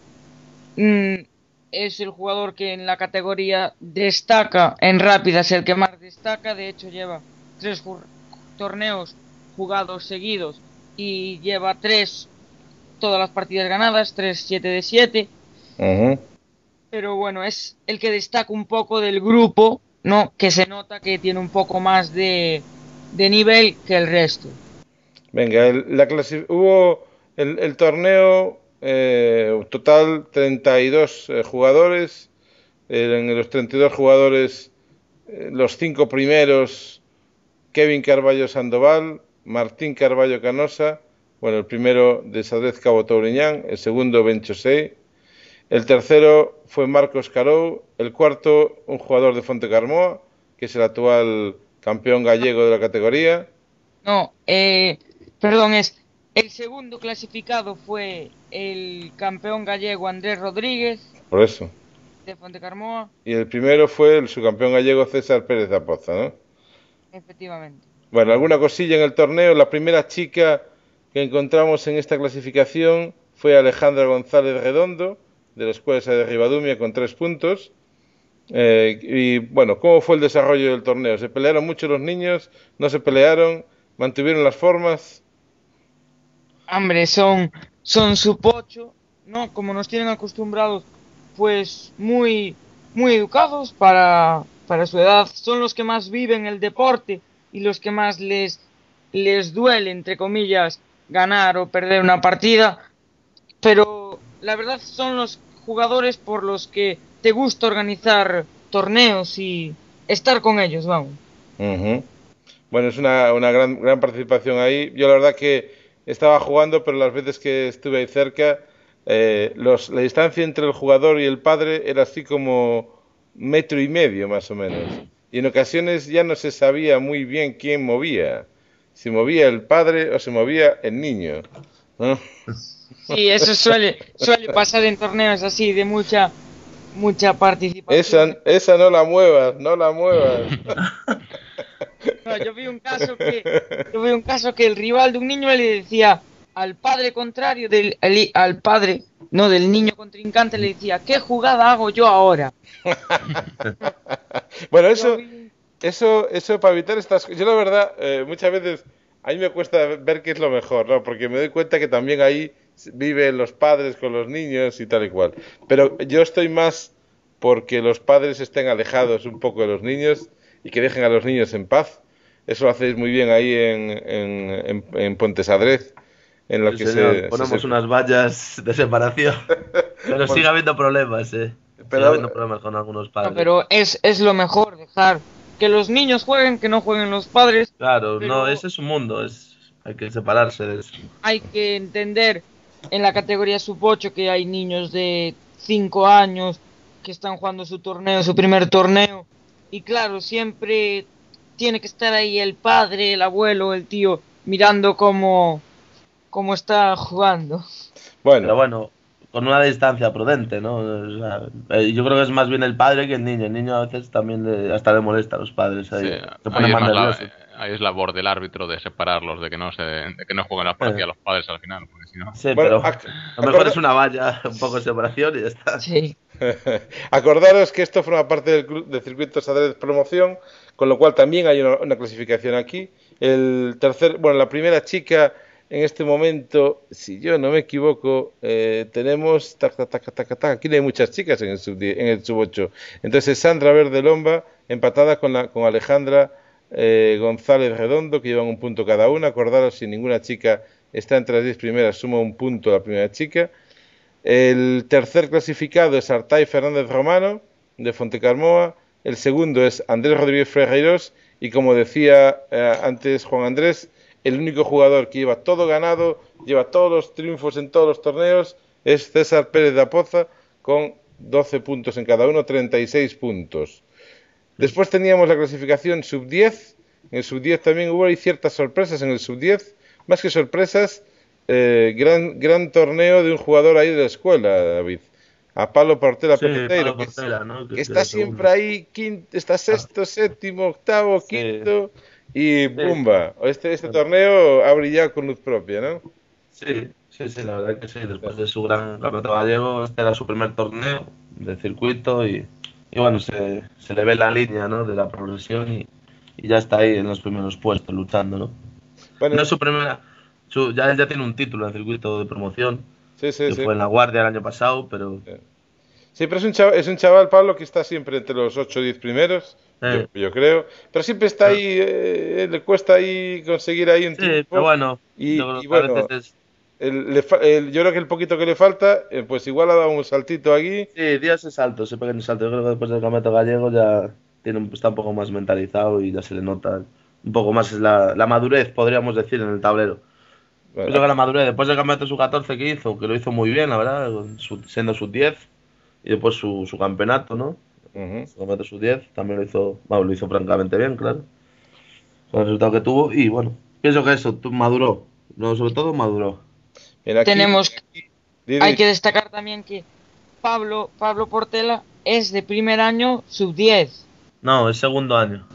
Mm, es el jugador que en la categoría destaca, en rápida es el que más destaca, de hecho lleva tres torneos jugados seguidos y lleva tres, todas las partidas ganadas, tres siete de siete. Uh-huh. Pero bueno, es el que destaca un poco del grupo, ¿no? Que se nota que tiene un poco más de, de nivel que el resto. Venga, el, la clasi- hubo el, el torneo eh, total treinta y dos eh, jugadores. Eh, en los treinta y dos jugadores, eh, los cinco primeros, Kevin Carballo Sandoval, Martín Carballo Canosa, bueno, el primero de Sadrez Cabo Touriñán, el segundo Ben Chosé, el tercero fue Marcos Carou, el cuarto un jugador de Fontecarmoa, que es el actual campeón gallego de la categoría. No, eh, perdón, es el segundo clasificado fue el campeón gallego Andrés Rodríguez. Por eso. De Fontecarmoa. Y el primero fue el subcampeón gallego César Pérez da Poza, ¿no? Efectivamente. Bueno, alguna cosilla en el torneo. La primera chica que encontramos en esta clasificación fue Alejandra González Redondo, de la Escuela de Ribadumia, con tres puntos. Eh, y bueno, ¿cómo fue el desarrollo del torneo? ¿Se pelearon mucho los niños? ¿No se pelearon? ¿Mantuvieron las formas? Hombre, son, son sub ocho, ¿no? Como nos tienen acostumbrados, pues muy, muy educados para, para su edad. Son los que más viven el deporte y los que más les, les duele, entre comillas, ganar o perder una partida. Pero la verdad son los jugadores por los que te gusta organizar torneos y estar con ellos, vamos. Uh-huh. Bueno, es una, una gran, gran participación ahí. Yo la verdad que estaba jugando, pero las veces que estuve ahí cerca, eh, los, la distancia entre el jugador y el padre era así como metro y medio más o menos. Y en ocasiones ya no se sabía muy bien quién movía. Si movía el padre o se movía el niño, ¿no? Sí, eso suele, suele pasar en torneos así de mucha mucha participación. Esa, esa no la muevas, no la muevas. No, yo vi un caso que yo vi un caso que el rival de un niño le decía al padre contrario del el, al padre no del niño contrincante, le decía, ¿qué jugada hago yo ahora? Bueno, eso eso eso para evitar estas cosas. Yo la verdad eh, muchas veces a mí me cuesta ver qué es lo mejor, ¿no? Porque me doy cuenta que también ahí viven los padres con los niños y tal y cual. Pero yo estoy más porque los padres estén alejados un poco de los niños y que dejen a los niños en paz. Eso lo hacéis muy bien ahí en, en, en, en Pontesadrez. En lo sí, que señor. se, ponemos se... unas vallas de separación. Pero sigue habiendo problemas, eh. Pero... Sigue habiendo problemas con algunos padres. No, pero es, es lo mejor, dejar que los niños jueguen, que no jueguen los padres. Claro, no, ese es un mundo, es hay que separarse de eso. Hay que entender en la categoría sub ocho que hay niños de cinco años que están jugando su torneo, su primer torneo. Y claro, siempre tiene que estar ahí el padre, el abuelo, el tío, mirando cómo, cómo está jugando. Bueno. Pero bueno, con una distancia prudente, ¿no? O sea, yo creo que es más bien el padre que el niño. El niño a veces también le, hasta le molesta a los padres. Ahí, sí, se pone ahí, más es nervioso. La, ahí es labor del árbitro de separarlos, de que no se, de que no jueguen la partida eh. los padres al final. Porque si no... Sí, bueno, pero a lo mejor es una valla, un poco de separación y ya está. Sí. Acordaros que esto forma parte del, del circuito Sadrez Promoción, con lo cual también hay una, una clasificación aquí. El tercer, bueno, la primera chica en este momento, si yo no me equivoco, eh, tenemos, tac, tac, tac, tac, tac, aquí no hay muchas chicas en el sub en el sub ocho. Entonces Sandra Verdelomba empatada con, la, con Alejandra eh, González Redondo, que llevan un punto cada una. Acordaros, si ninguna chica está entre las diez primeras, suma un punto la primera chica. El tercer clasificado es Artay Fernández Romano, de Fontecarmoa. El segundo es Andrés Rodríguez Ferreiros. Y como decía eh, antes Juan Andrés, el único jugador que lleva todo ganado, lleva todos los triunfos en todos los torneos, es César Pérez da Poza, con doce puntos en cada uno, treinta y seis puntos. Después teníamos la clasificación sub diez. En el sub diez también hubo ahí ciertas sorpresas en el sub diez. Más que sorpresas, eh, gran, gran torneo de un jugador ahí de la escuela, David. A Pablo Portela Sí, Peleteiro, Pablo que, Portela, ¿no? que Que está quedó siempre segundo. ahí, quinto, está sexto, séptimo, octavo, Sí. quinto, y Sí. bumba. Este, este torneo ha brillado con luz propia, ¿no? Sí, sí, sí, la verdad que sí. Después de su gran campeonato gallego, este era su primer torneo de circuito y, y bueno, se, se le ve la línea, ¿no? De la progresión y, y ya está ahí en los primeros puestos luchando, ¿no? Bueno, No es su primera, su, ya él ya tiene un título en circuito de promoción, sí, sí, que sí. fue en La Guardia el año pasado, pero Sí, pero es un chaval, es un chaval, Pablo, que está siempre entre los ocho o diez primeros, yo, eh, yo creo. Pero siempre está ahí, eh, le cuesta ahí conseguir ahí un sí, pero triunfo. bueno, yo Y, creo y que a veces bueno, es, el- le fa- el- yo creo que el poquito que le falta, eh, pues igual ha dado un saltito aquí. sí, dio ese salto, ese pequeño salto. Yo creo que después del campeonato gallego ya tiene, un- está un poco más mentalizado y ya se le nota un poco más la, la madurez, podríamos decir, en el tablero. Yo Bueno, creo que la madurez, después del campeonato sub catorce que hizo, que lo hizo muy bien, la verdad, con su- siendo sub diez, y después su, su campeonato, ¿no? ujú. Su campeonato sub diez también lo hizo, bueno, lo hizo francamente bien, claro, con el resultado que tuvo, y bueno, pienso que eso, tu- maduró, no, sobre todo maduró. Bien, aquí, Tenemos, di, hay di. que destacar también que Pablo, Pablo Portela es de primer año sub diez. No, es segundo año.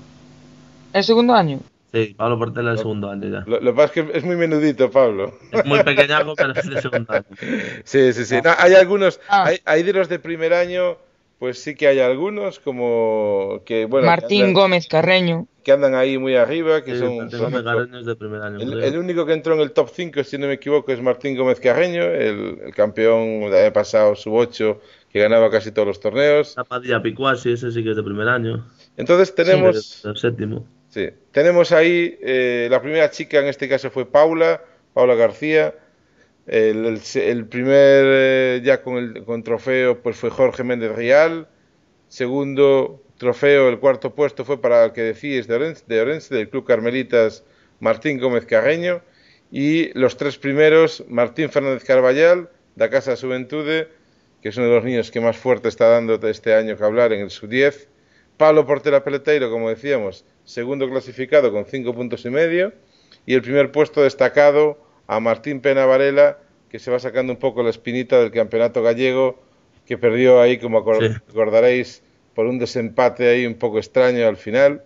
¿El segundo año? Sí, Pablo Portela es segundo año ya. Lo, lo que pasa es que es muy menudito, Pablo. Es muy pequeñajo, pero es de segundo año. Sí, sí, sí. No, hay algunos, Ah, hay, hay de los de primer año, pues sí que hay algunos, como que, bueno, que Martín andan, Gómez Carreño. que andan ahí muy arriba, que Sí, son, Martín por Gómez ejemplo, Carreño es de primer año, el, creo. el único que entró en el top cinco, si no me equivoco, es Martín Gómez Carreño, el, el campeón del año pasado, sub ocho, que ganaba casi todos los torneos. Zapadilla Picuasi, ese sí que es de primer año. Entonces Sí. Este es tenemos, el séptimo. sí, tenemos ahí, eh, la primera chica en este caso fue Paula, Paula García. El, el, el primer eh, ya con el con trofeo pues fue Jorge Méndez Rial. Segundo trofeo, el cuarto puesto fue para el que decís de Orense, de Orense, del Club Carmelitas Martín Gómez Carreño. Y los tres primeros, Martín Fernández Carballal, da Casa Juventude, que es uno de los niños que más fuerte está dando este año que hablar en el sub diez. Pablo Portela Peleteiro, como decíamos, segundo clasificado con cinco puntos y medio. Y el primer puesto destacado a Martín Pena Varela, que se va sacando un poco la espinita del campeonato gallego, que perdió ahí, como Sí. recordaréis, por un desempate ahí un poco extraño al final.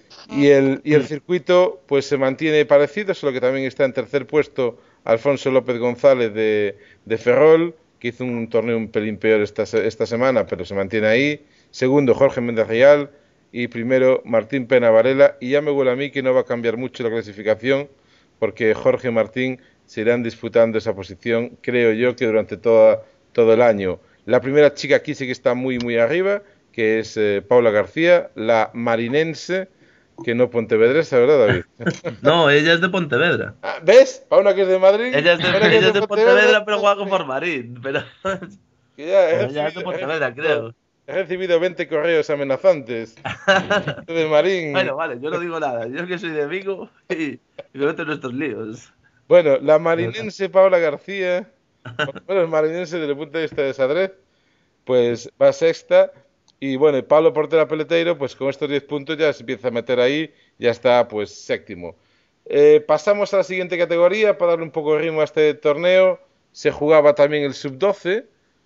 Y el, y el circuito pues se mantiene parecido, solo que también está en tercer puesto Alfonso López González de, de Ferrol, que hizo un torneo un pelín peor esta, esta semana, pero se mantiene ahí. Segundo, Jorge Méndez Rial. Y primero, Martín Pena Varela. Y ya me huele a mí que no va a cambiar mucho la clasificación, porque Jorge y Martín se irán disputando esa posición, creo yo, que durante toda, todo el año. La primera chica aquí sí que está muy, muy arriba, que es eh, Paula García, la marinense, que no pontevedresa, ¿verdad, David? No, ella es de Pontevedra. Ah, ¿ves? Paula que es de Madrid, Ella es de, Paula que ella es de Pontevedra, pero juega con Formarín. Pero, que ya he pero ella es de recibido, he Pontevedra, recibido- creo. he recibido veinte correos amenazantes de Marín. Bueno, vale, yo no digo nada. Yo que soy de Vigo y, y me meto en estos líos. Bueno, la De verdad. marinense Paula García, bueno, el marinense desde el punto de vista de Sadrez, pues va sexta. Y bueno, y Pablo Portela Peleteiro, pues con estos diez puntos ya se empieza a meter ahí, ya está pues séptimo. Eh, pasamos a la siguiente categoría para darle un poco de ritmo a este torneo. Se jugaba también el sub doce.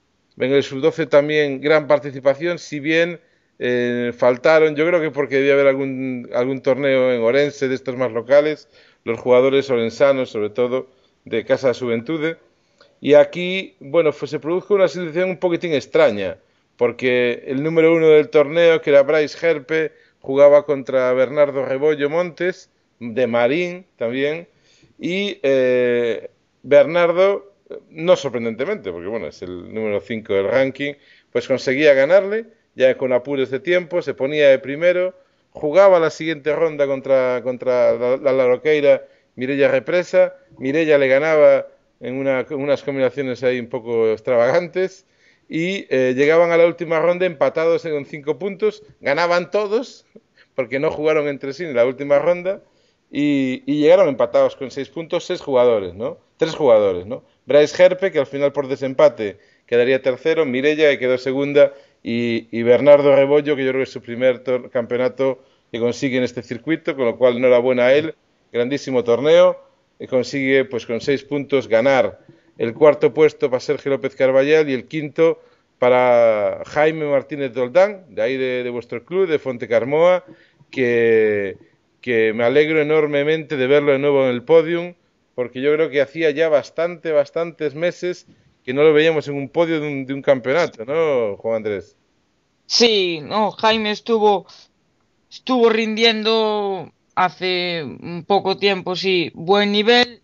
En el sub doce también gran participación, si bien eh, faltaron, yo creo que porque debía haber algún, algún torneo en Orense de estos más locales, los jugadores orensanos, sobre todo, de Casa Juventude. Y aquí, bueno, pues se produjo una situación un poquitín extraña, porque el número uno del torneo, que era Bryce Herpe, jugaba contra Bernardo Rebollo Montes, de Marín también, y eh, Bernardo, no sorprendentemente, porque bueno, es el número cinco del ranking, pues conseguía ganarle, ya con apuros de tiempo, se ponía de primero, jugaba la siguiente ronda contra, contra la, la Laroqueira, Mireia Represa, Mireia le ganaba en una, unas combinaciones ahí un poco extravagantes, y eh, llegaban a la última ronda empatados con cinco puntos, ganaban todos, porque no jugaron entre sí en la última ronda, y, y llegaron empatados con seis puntos, seis jugadores, ¿no? Tres jugadores, ¿no? Bryce Herpe, que al final por desempate quedaría tercero, Mireia, que quedó segunda, y, y Bernardo Rebollo, que yo creo que es su primer campeonato que consigue en este circuito, con lo cual enhorabuena a él, grandísimo torneo, y consigue pues con seis puntos ganar el cuarto puesto para Sergio López Carballal y el quinto para Jaime Martínez Doldán, de ahí de, de vuestro club, de Fontecarmoa, que, que me alegro enormemente de verlo de nuevo en el podium, porque yo creo que hacía ya bastante, bastantes meses que no lo veíamos en un podio de un, de un campeonato, ¿no, Juan Andrés? Sí, no, Jaime estuvo, estuvo rindiendo hace un poco tiempo, sí, buen nivel,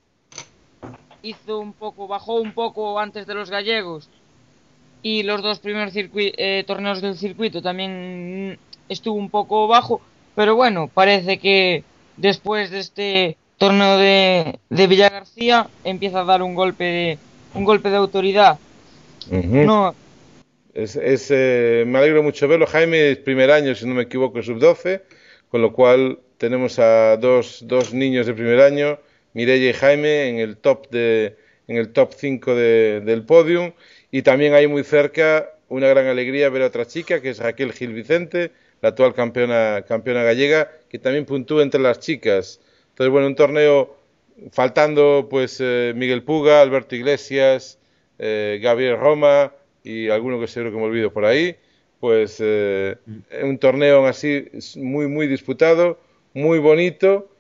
hizo un poco, bajó un poco antes de los gallegos, y los dos primeros eh, torneos del circuito también estuvo un poco bajo, pero bueno, parece que después de este torneo de, de Villagarcía empieza a dar un golpe de un golpe de autoridad. Uh-huh. No, es, es, eh, me alegro mucho verlo. Jaime es primer año, si no me equivoco, sub doce, con lo cual tenemos a dos, dos niños de primer año, Mireia y Jaime, en el top de en el top cinco de, del podium. Y también hay muy cerca una gran alegría ver a otra chica, que es Raquel Gil Vicente, la actual campeona, campeona gallega, que también puntúa entre las chicas. Entonces, bueno, un torneo faltando pues eh, Miguel Puga, Alberto Iglesias, eh, Gabriel Roma y alguno que seguro que me olvido por ahí. Pues eh, un torneo así muy, muy disputado, muy bonito,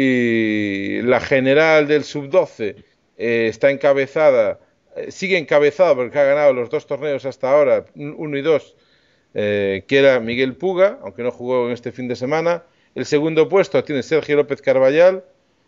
y la general del sub doce eh, está encabezada, sigue encabezado porque ha ganado los dos torneos hasta ahora, uno y dos, eh, que era Miguel Puga, aunque no jugó en este fin de semana. El segundo puesto tiene Sergio López Carballal,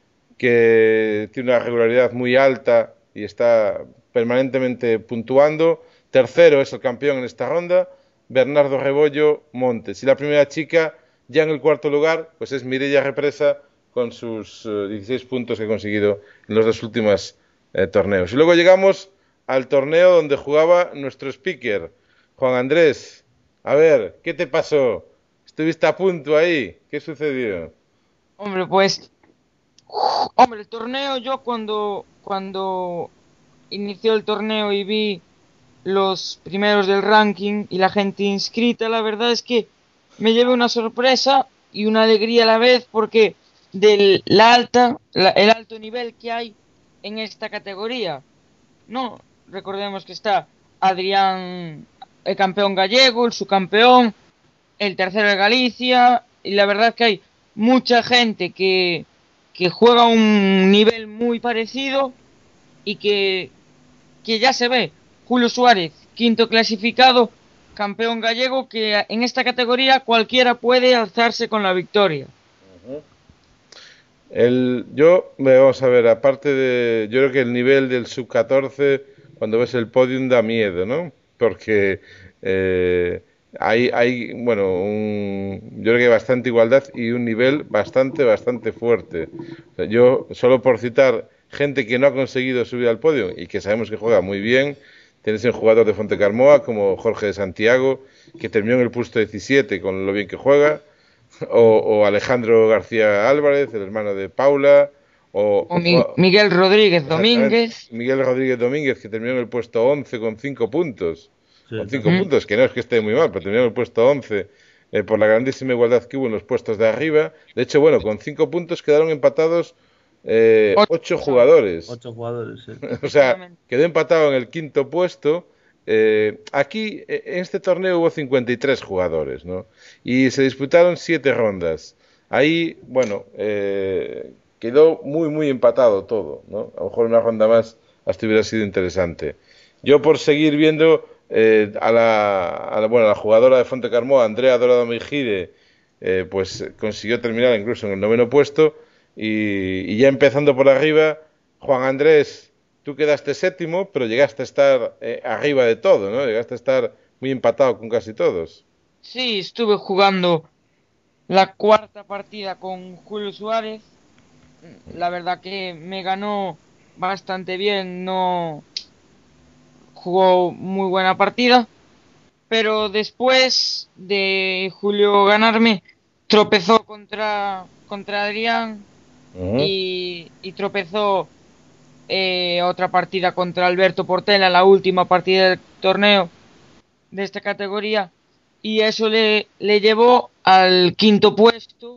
que tiene una regularidad muy alta y está permanentemente puntuando. Tercero es el campeón en esta ronda, Bernardo Rebollo Montes. Y la primera chica, ya en el cuarto lugar, pues es Mireia Represa, con sus uh, dieciséis puntos que ha conseguido en los dos últimos eh, torneos. Y luego llegamos al torneo donde jugaba nuestro speaker, Juan Andrés. A ver, ¿qué te pasó? ¿Estuviste a punto ahí? ¿Qué sucedió? Hombre, pues... Hombre, el torneo, yo cuando, cuando inició el torneo y vi los primeros del ranking y la gente inscrita, la verdad es que me llevé una sorpresa y una alegría a la vez, porque del la alta, la, el alto nivel que hay en esta categoría. No, recordemos que está Adrián, el campeón gallego, el subcampeón, el tercero de Galicia, y la verdad es que hay mucha gente que, que juega a un nivel muy parecido y que, que ya se ve. Julio Suárez, quinto clasificado, campeón gallego, que en esta categoría cualquiera puede alzarse con la victoria. Uh-huh. El, yo, vamos a ver, aparte de, yo creo que el nivel del sub catorce, cuando ves el podium da miedo, ¿no? Porque eh, hay, hay, bueno, un, yo creo que hay bastante igualdad y un nivel bastante, bastante fuerte. O sea, yo, solo por citar gente que no ha conseguido subir al podio y que sabemos que juega muy bien, tienes un jugador de Fontecarmoa como Jorge de Santiago, que terminó en el puesto diecisiete con lo bien que juega, o, o Alejandro García Álvarez, el hermano de Paula, o, o Mi, Miguel Rodríguez Domínguez. Miguel Rodríguez Domínguez, que terminó en el puesto once con cinco puntos. Sí, con cinco ¿Mm? puntos, que no es que esté muy mal, pero terminó en el puesto once eh, por la grandísima igualdad que hubo en los puestos de arriba. De hecho, bueno, con cinco puntos quedaron empatados eh, ocho, ocho jugadores. Ocho jugadores, sí. O sea, quedó empatado en el quinto puesto. Eh, aquí, en este torneo hubo cincuenta y tres jugadores, ¿no? Y se disputaron siete rondas. Ahí, bueno, eh, quedó muy, muy empatado todo, ¿no? A lo mejor una ronda más hasta hubiera sido interesante. Yo, por seguir viendo eh, a, la, a, la, bueno, a la jugadora de Fontecarmoa, Andrea Dorado Mejide, eh, pues consiguió terminar incluso en el noveno puesto. Y, y ya empezando por arriba, Juan Andrés, tú quedaste séptimo, pero llegaste a estar eh, arriba de todo, ¿no? Llegaste a estar muy empatado con casi todos. Sí, estuve jugando la cuarta partida con Julio Suárez. La verdad que me ganó bastante bien, no jugó muy buena partida, pero después de Julio ganarme, tropezó contra, contra Adrián Uh-huh. y, y tropezó eh, otra partida contra Alberto Portela, la última partida del torneo de esta categoría, y eso le, le llevó al quinto puesto,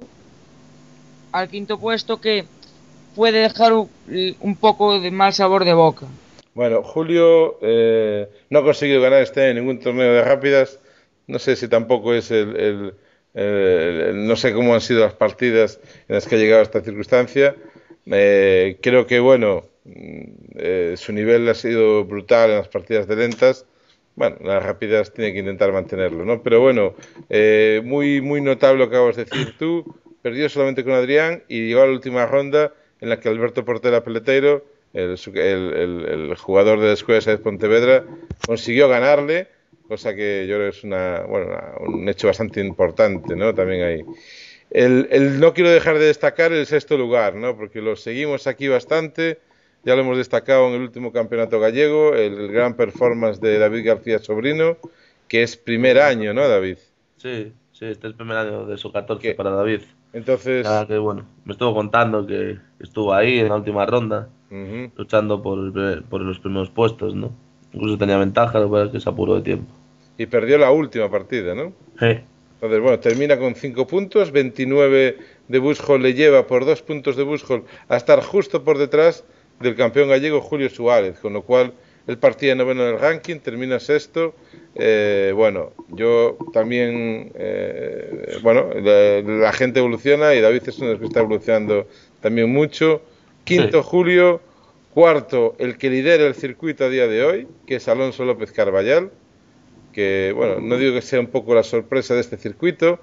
al quinto puesto que puede dejar un, un poco de mal sabor de boca. Bueno, Julio eh, no ha conseguido ganar este año ningún torneo de rápidas. No sé si tampoco es el, el, el, el no sé cómo han sido las partidas en las que ha llegado a esta circunstancia. Eh, creo que bueno, eh, su nivel ha sido brutal en las partidas de lentas. Bueno, las rápidas tiene que intentar mantenerlo, ¿no? Pero bueno, eh, muy muy notable lo que acabas de decir tú. Perdió solamente con Adrián y llegó a la última ronda en la que Alberto Portela Peleteiro, el, el, el, el jugador de la Escuela de Pontevedra, consiguió ganarle, cosa que yo creo que es una, bueno, una, un hecho bastante importante, ¿no? También ahí. El, el, no quiero dejar de destacar el sexto lugar, ¿no? Porque lo seguimos aquí bastante, ya lo hemos destacado en el último campeonato gallego, el, el gran performance de David García Sobrino, que es primer año, ¿no, David? Sí, sí, este es el primer año de su catorce ¿Qué? para David. Entonces... Ya que bueno, me estuvo contando que estuvo ahí en la última ronda, uh-huh. luchando por, el, por los primeros puestos, ¿no? Incluso tenía ventaja, lo que pasa es que se apuró de tiempo. Y perdió la última partida, ¿no? Sí. Entonces, bueno, termina con cinco puntos, veintinueve de Bushol le lleva por dos puntos de Bushol a estar justo por detrás del campeón gallego Julio Suárez, con lo cual él partía noveno en el ranking, termina sexto. Eh, bueno, yo también, eh, bueno, la, la gente evoluciona y David es uno de los que está evolucionando también mucho. Quinto, sí. Julio. Cuarto, el que lidera el circuito a día de hoy, que es Alonso López Carballal, que, bueno, no digo que sea un poco la sorpresa de este circuito,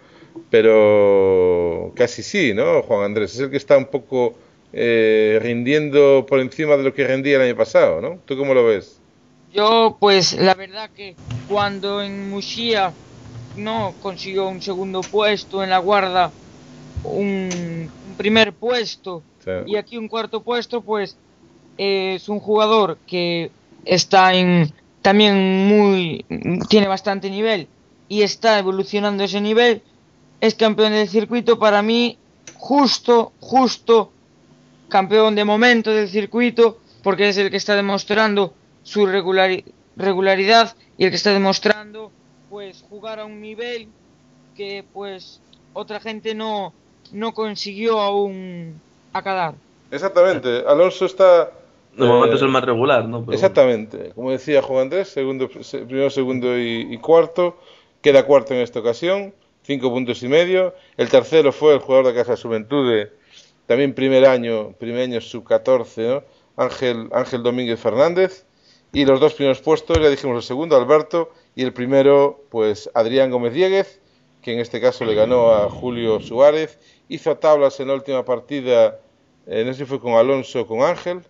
pero casi sí, ¿no, Juan Andrés? Es el que está un poco eh, rindiendo por encima de lo que rendía el año pasado, ¿no? ¿Tú cómo lo ves? Yo, pues, la verdad que cuando en Muxía no consiguió un segundo puesto, en la Guarda un, un primer puesto, sí. Y aquí un cuarto puesto, pues eh, es un jugador que está en también muy tiene bastante nivel y está evolucionando ese nivel, es campeón del circuito, para mí justo, justo campeón de momento del circuito, porque es el que está demostrando su regular, regularidad y el que está demostrando pues jugar a un nivel que pues otra gente no, no consiguió aún acabar. Exactamente, Alonso está... De momento eh, es el más regular, ¿no? Pero exactamente, bueno. Como decía Juan Andrés, segundo, primero, segundo y, y cuarto, queda cuarto en esta ocasión, cinco puntos y medio. El tercero fue el jugador de Casa Juventude, también primer año, primer año sub catorce, ¿no? Ángel, Ángel Domínguez Fernández. Y los dos primeros puestos, ya dijimos el segundo, Alberto, y el primero, pues Adrián Gómez Dieguez, que en este caso le ganó a Julio Suárez. Hizo tablas en la última partida, eh, no sé si fue con Alonso o con Ángel,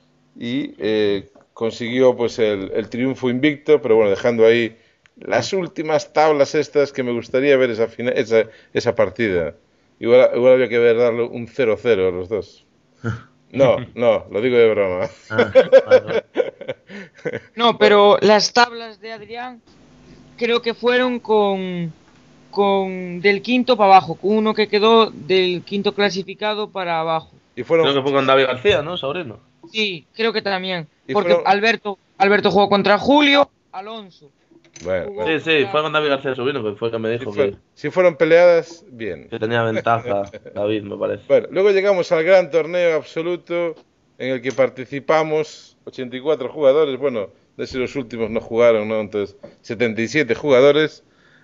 y eh, consiguió pues el, el triunfo invicto, pero bueno, dejando ahí las últimas tablas estas que me gustaría ver esa, esa, esa partida. Igual, igual había que ver darle un cero cero a los dos. No, no, lo digo de broma. Ah, vale. No, pero las tablas de Adrián creo que fueron con, con del quinto para abajo, con uno que quedó del quinto clasificado para abajo. Y fueron... Creo que fue con David García, ¿no, Sobrino? Sí, creo que también. ¿Y porque fueron... Alberto Alberto jugó contra Julio, Alonso. Bueno, bueno. Sí, sí, fue con David García Sobrino, que fue el que me dijo si, fue, que... si fueron peleadas, bien. Que tenía ventaja David, me parece. Bueno, luego llegamos al gran torneo absoluto en el que participamos ochenta y cuatro jugadores. Bueno, de esos los últimos no jugaron, ¿no? Entonces, setenta y siete jugadores.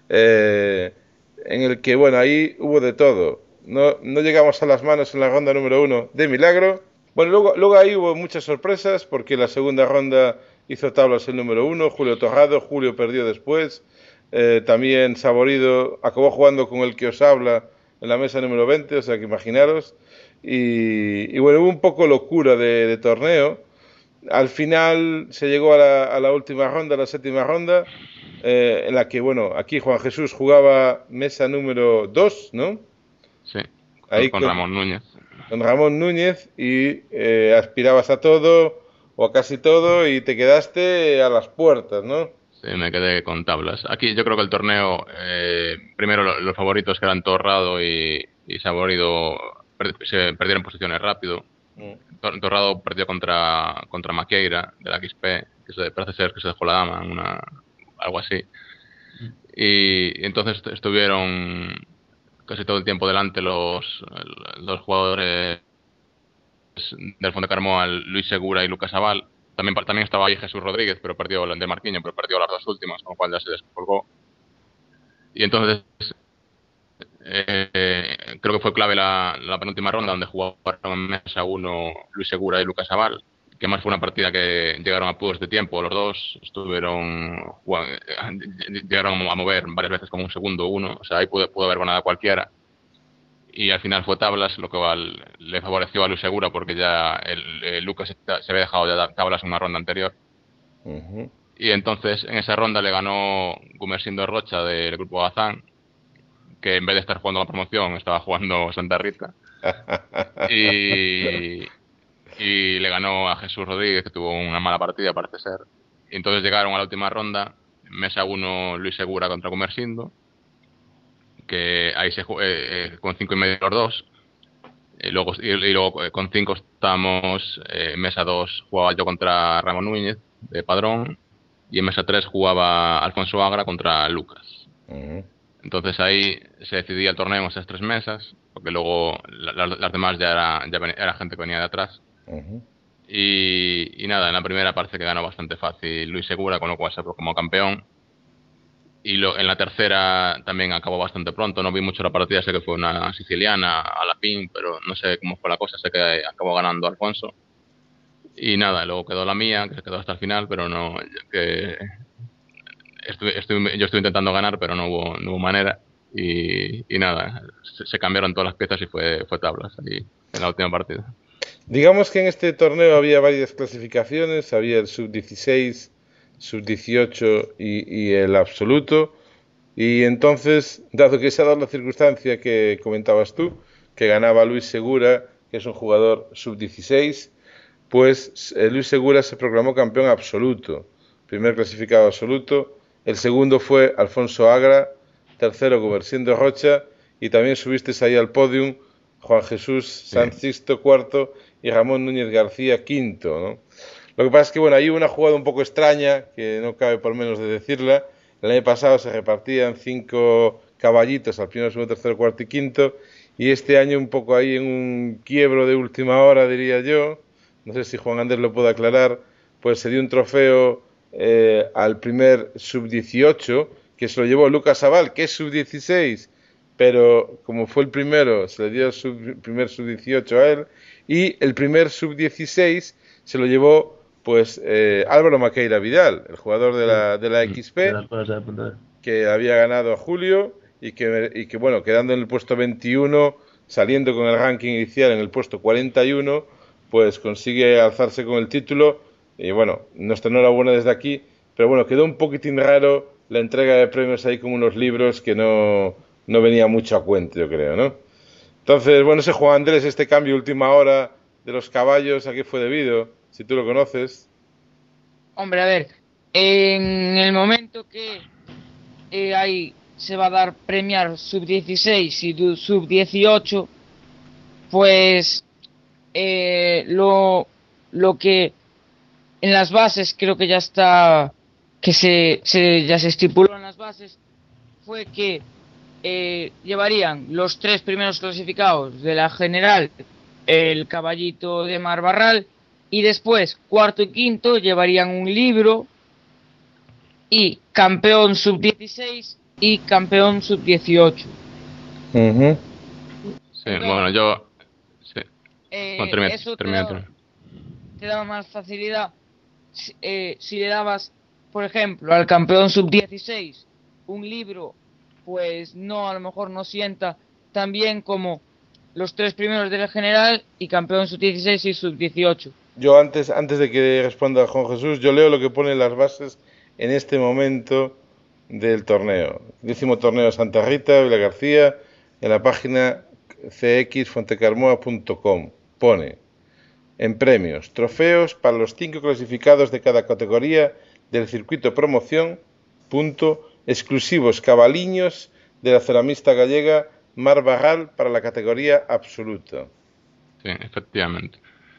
Eh, en el que, bueno, ahí hubo de todo. No, no llegamos a las manos en la ronda número uno de milagro. Bueno, luego, luego ahí hubo muchas sorpresas, porque la segunda ronda hizo tablas el número uno, Julio Torrado. Julio perdió después. Eh, también Saborido acabó jugando con el que os habla en la mesa número veinte, o sea que imaginaros. y, y bueno, hubo un poco locura de, de torneo. Al final se llegó a la, a la última ronda, a la séptima ronda, eh, en la que, bueno, aquí Juan Jesús jugaba mesa número dos, ¿no? Sí, con, Ahí con con, Ramón Núñez. con Ramón Núñez y eh, aspirabas a todo o a casi todo y te quedaste a las puertas, ¿no? Sí, me quedé con tablas. Aquí yo creo que el torneo, eh, primero lo- los favoritos que eran Torrado y, y Saborido per- se perdieron posiciones rápido. Mm. Tor- Torrado perdió contra, contra Maqueira de la X P, que se, parece ser que se dejó la dama, una, algo así. Y, y entonces est- estuvieron casi todo el tiempo delante los, los jugadores del Fondo Carmona, Luis Segura y Lucas Aval. También, también estaba ahí Jesús Rodríguez, pero perdió el de Marquiño, pero perdió las dos últimas, con lo cual ya se descolgó. Y entonces eh, creo que fue clave la, la penúltima ronda, donde jugaron en mesa uno Luis Segura y Lucas Aval, que más fue una partida que llegaron a apuros de tiempo. Los dos estuvieron jugando, llegaron a mover varias veces como un segundo uno, o sea, ahí pudo, pudo haber ganado cualquiera. Y al final fue tablas, lo que val, le favoreció a Luis Segura porque ya el, el Lucas se había dejado ya tablas en una ronda anterior. Uh-huh. Y entonces en esa ronda le ganó Gumersindo Rocha del grupo Bazán, que en vez de estar jugando la promoción estaba jugando Santa Rita. y, y le ganó a Jesús Rodríguez, que tuvo una mala partida, parece ser. Y entonces llegaron a la última ronda, mesa uno Luis Segura contra Gumersindo, que ahí se jugó eh, eh, con cinco y medio los dos. Y luego, y, y luego eh, con cinco estamos, eh, en mesa dos jugaba yo contra Ramón Núñez de Padrón, y en mesa tres jugaba Alfonso Agra contra Lucas. Uh-huh. Entonces ahí se decidía el torneo en esas tres mesas, porque luego la, la, las demás ya era, ya venía, era gente que venía de atrás. Uh-huh. Y, y nada, en la primera parece que ganó bastante fácil Luis Segura, con lo cual se fue como campeón. Y lo, en la tercera también acabó bastante pronto, no vi mucho la partida, sé que fue una siciliana a la pin, pero no sé cómo fue la cosa, sé que acabó ganando Alfonso. Y nada, luego quedó la mía, que se quedó hasta el final, pero no, que estuve, estuve, yo estuve intentando ganar, pero no hubo, no hubo manera. Y, y nada, se, se cambiaron todas las piezas y fue, fue tablas ahí en la última partida. Digamos que en este torneo había varias clasificaciones, había el sub dieciséis, sub dieciocho y, y el absoluto. Y entonces, dado que se ha dado la circunstancia que comentabas tú, que ganaba Luis Segura, que es un jugador sub dieciséis, pues eh, Luis Segura se proclamó campeón absoluto, primer clasificado absoluto. El segundo fue Alfonso Agra, tercero Gumersindo Rocha, y también subiste ahí al podium Juan Jesús Sanz Sixto, cuarto, y Ramón Núñez García, quinto, ¿no? Lo que pasa es que, bueno, hay una jugada un poco extraña, que no cabe por menos de decirla. El año pasado se repartían cinco caballitos al primero, segundo, tercero, cuarto y quinto, y este año un poco ahí en un quiebro de última hora, diría yo, no sé si Juan Andrés lo puede aclarar, pues se dio un trofeo eh, al primer sub dieciocho, que se lo llevó Lucas Aval, que es sub dieciséis, pero como fue el primero, se le dio el sub, primer sub dieciocho a él, y el primer sub dieciséis se lo llevó pues eh, Álvaro Maqueira Vidal, el jugador de la, de la X P, que había ganado a Julio y que, y que bueno, quedando en el puesto veintiuno, saliendo con el ranking inicial en el puesto cuarenta y uno, pues consigue alzarse con el título. Y bueno, nuestra enhorabuena desde aquí, pero bueno, quedó un poquitín raro la entrega de premios ahí con unos libros que no, no venía mucho a cuento, yo creo, ¿no? Entonces, bueno, ese Juan Andrés, este cambio última hora de los caballos, ¿a qué fue debido? Si tú lo conoces. Hombre, a ver, en el momento que eh, ahí se va a dar premiar sub dieciséis y sub dieciocho, pues eh, lo, lo que en las bases creo que ya está, que se, se ya se estipuló en las bases, fue que eh, llevarían los tres primeros clasificados de la general el caballito de Mar Barral, y después cuarto y quinto llevarían un libro, y campeón sub dieciséis y campeón sub dieciocho. Uh-huh. Sí, entonces, bueno, yo... Sí. Eh, bueno, termina, eso termina, te, termina. da, te daba más facilidad si, eh, si le dabas, por ejemplo, al campeón sub dieciséis un libro, pues no, a lo mejor no sienta tan bien como los tres primeros del general y campeón sub dieciséis y sub dieciocho. Yo antes, antes de que responda Juan Jesús, yo leo lo que pone en las bases en este momento del torneo. Décimo torneo Santa Rita, Vila García, en la página c x fontecarmoa punto com. Pone en premios, trofeos para los cinco clasificados de cada categoría del circuito promoción, punto, exclusivos cabaliños de la ceramista gallega Mar Barral para la categoría absoluta. Sí, efectivamente.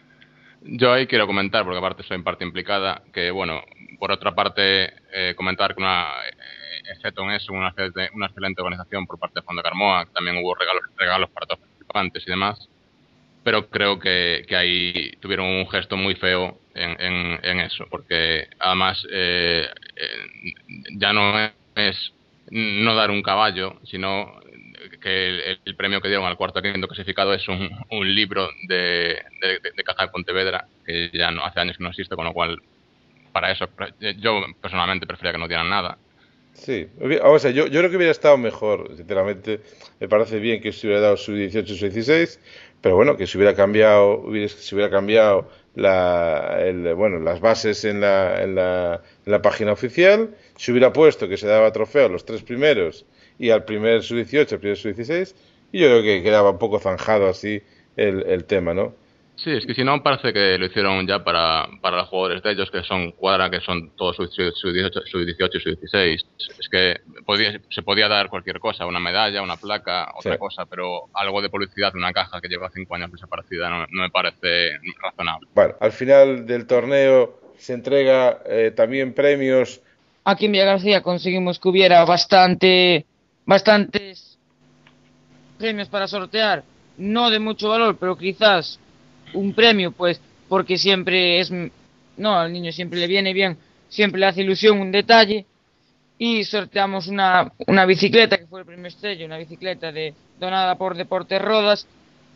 Yo ahí quiero comentar, porque aparte soy en parte implicada, que bueno, por otra parte, eh, comentar que una, eh, excepto en eso, una, una excelente organización por parte de Fondo Carmoa, también hubo regalos, regalos para todos los participantes y demás, pero creo que, que ahí tuvieron un gesto muy feo en, en, en eso, porque además eh, eh, ya no es no dar un caballo, sino que el, el premio que dieron al cuarto quinto clasificado es un, un libro de, de, de Caja de Pontevedra, que ya no, hace años que no existe, con lo cual para eso yo personalmente prefería que no dieran nada. Sí, o sea, yo, yo creo que hubiera estado mejor, sinceramente. Me parece bien que se hubiera dado sub dieciocho, sub dieciséis, pero bueno, que se hubiera cambiado, hubiera, se hubiera cambiado la, el, bueno, las bases en la, en, la, en la página oficial, se hubiera puesto que se daba trofeo a los tres primeros y al primer sub dieciocho, al primer sub dieciséis, y yo creo que quedaba un poco zanjado así el, el tema, ¿no? Sí, es que si no parece que lo hicieron ya para, para los jugadores de ellos, que son cuadra, que son todos sub dieciocho, sub dieciocho y sub dieciséis. Es que podía, se podía dar cualquier cosa, una medalla, una placa, otra sí. cosa, pero algo de publicidad de una caja que lleva cinco años desaparecida no, no me parece razonable. Bueno, al final del torneo se entrega eh, también premios. Aquí en Villa García conseguimos que hubiera bastante, bastantes premios para sortear, no de mucho valor, pero quizás un premio, pues, porque siempre es, no, al niño siempre le viene bien, siempre le hace ilusión un detalle, y sorteamos una, una bicicleta, que fue el premio estrella, una bicicleta de donada por Deportes Rodas,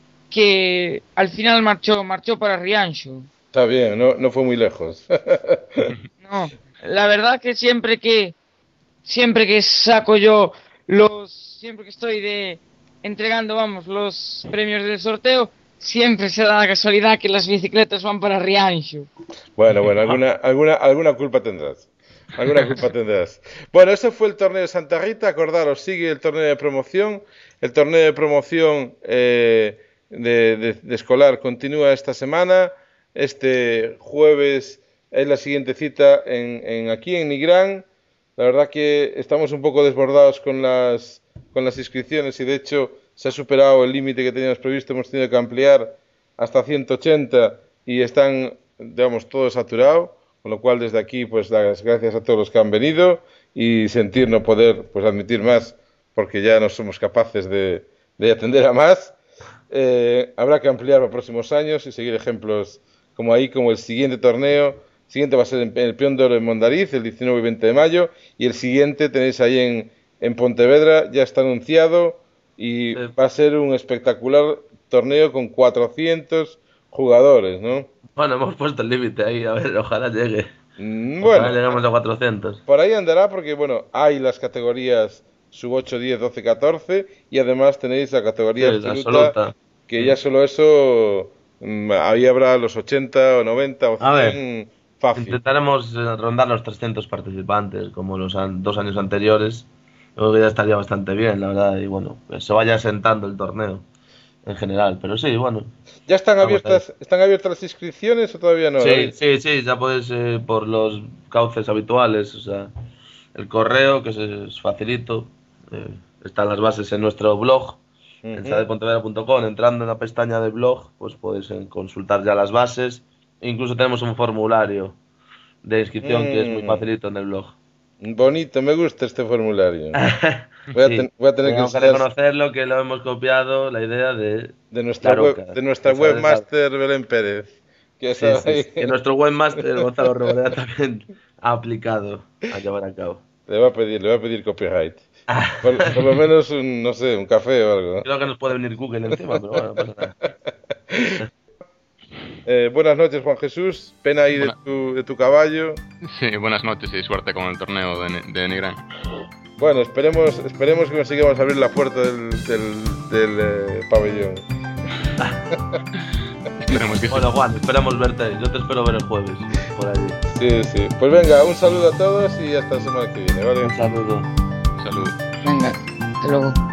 que al final marchó, marchó para Rianxo. Está bien, no, no fue muy lejos. No, la verdad que siempre que, siempre que saco yo los, siempre que estoy de entregando, vamos, los premios del sorteo, siempre se da la casualidad que las bicicletas van para Rianxo. Bueno, bueno, alguna, alguna, alguna culpa tendrás. Alguna culpa tendrás. Bueno, ese fue el torneo de Santa Rita. Acordaros, sigue el torneo de promoción. El torneo de promoción eh, de, de, de escolar continúa esta semana. Este jueves es la siguiente cita en, en aquí en Nigrán. La verdad que estamos un poco desbordados con las, con las inscripciones y de hecho se ha superado el límite que teníamos previsto, hemos tenido que ampliar hasta ciento ochenta y están, digamos, todo saturado, con lo cual desde aquí, pues las gracias a todos los que han venido y sentir no poder, pues admitir más, porque ya no somos capaces de, de atender a más. Eh, habrá que ampliar para próximos años y seguir ejemplos como ahí, como el siguiente torneo. El siguiente va a ser en el Peón de Oro en Mondariz, el diecinueve y veinte de mayo, y el siguiente tenéis ahí en, en Pontevedra, ya está anunciado. Y va a ser un espectacular torneo con cuatrocientos jugadores, ¿no? Bueno, hemos puesto el límite ahí, a ver, ojalá llegue. Mm, bueno, ojalá lleguemos a cuatrocientos. Por ahí andará porque, bueno, hay las categorías sub ocho, diez, doce, catorce y además tenéis la categoría sí, absoluta, absoluta, que ya solo eso, ahí habrá los ochenta o noventa o cien fácil. Intentaremos rondar los trescientos participantes, como los an- dos años anteriores. Creo que ya estaría bastante bien, la verdad, y bueno, pues se vaya asentando el torneo en general, pero sí, bueno. ¿Ya están abiertas están abiertas las inscripciones o todavía no? Sí, sí, sí, ya puedes eh, por los cauces habituales, o sea, el correo, que es facilito, eh, están las bases en nuestro blog, uh-huh. en sade pontevedra punto com, entrando en la pestaña de blog, pues puedes eh, consultar ya las bases, e incluso tenemos un formulario de inscripción uh-huh. que es muy facilito en el blog. Bonito, me gusta este formulario. Voy a, sí, ten, voy a tener que usar... reconocerlo, que lo hemos copiado, la idea de de nuestra web, de nuestra webmaster Belén Pérez. Que, sí, sí, sí. que nuestro webmaster Gonzalo Robledá también ha aplicado a llevar a cabo. Le va a pedir, le va a pedir copyright. Por, por lo menos un, no sé, un café o algo. Creo que nos puede venir Google encima, pero bueno, no pasa nada. Eh, buenas noches, Juan Jesús. Pena ahí de tu, de tu caballo. Sí, buenas noches y suerte con el torneo de, de Nigrán. Bueno, esperemos, esperemos que consigamos abrir la puerta del, del, del eh, pabellón. Esperemos que sí. Bueno, Juan, esperamos verte. Yo te espero ver el jueves por allí. Sí, sí. Pues venga, un saludo a todos y hasta la semana que viene, ¿vale? Un saludo. Salud. Venga, hasta luego.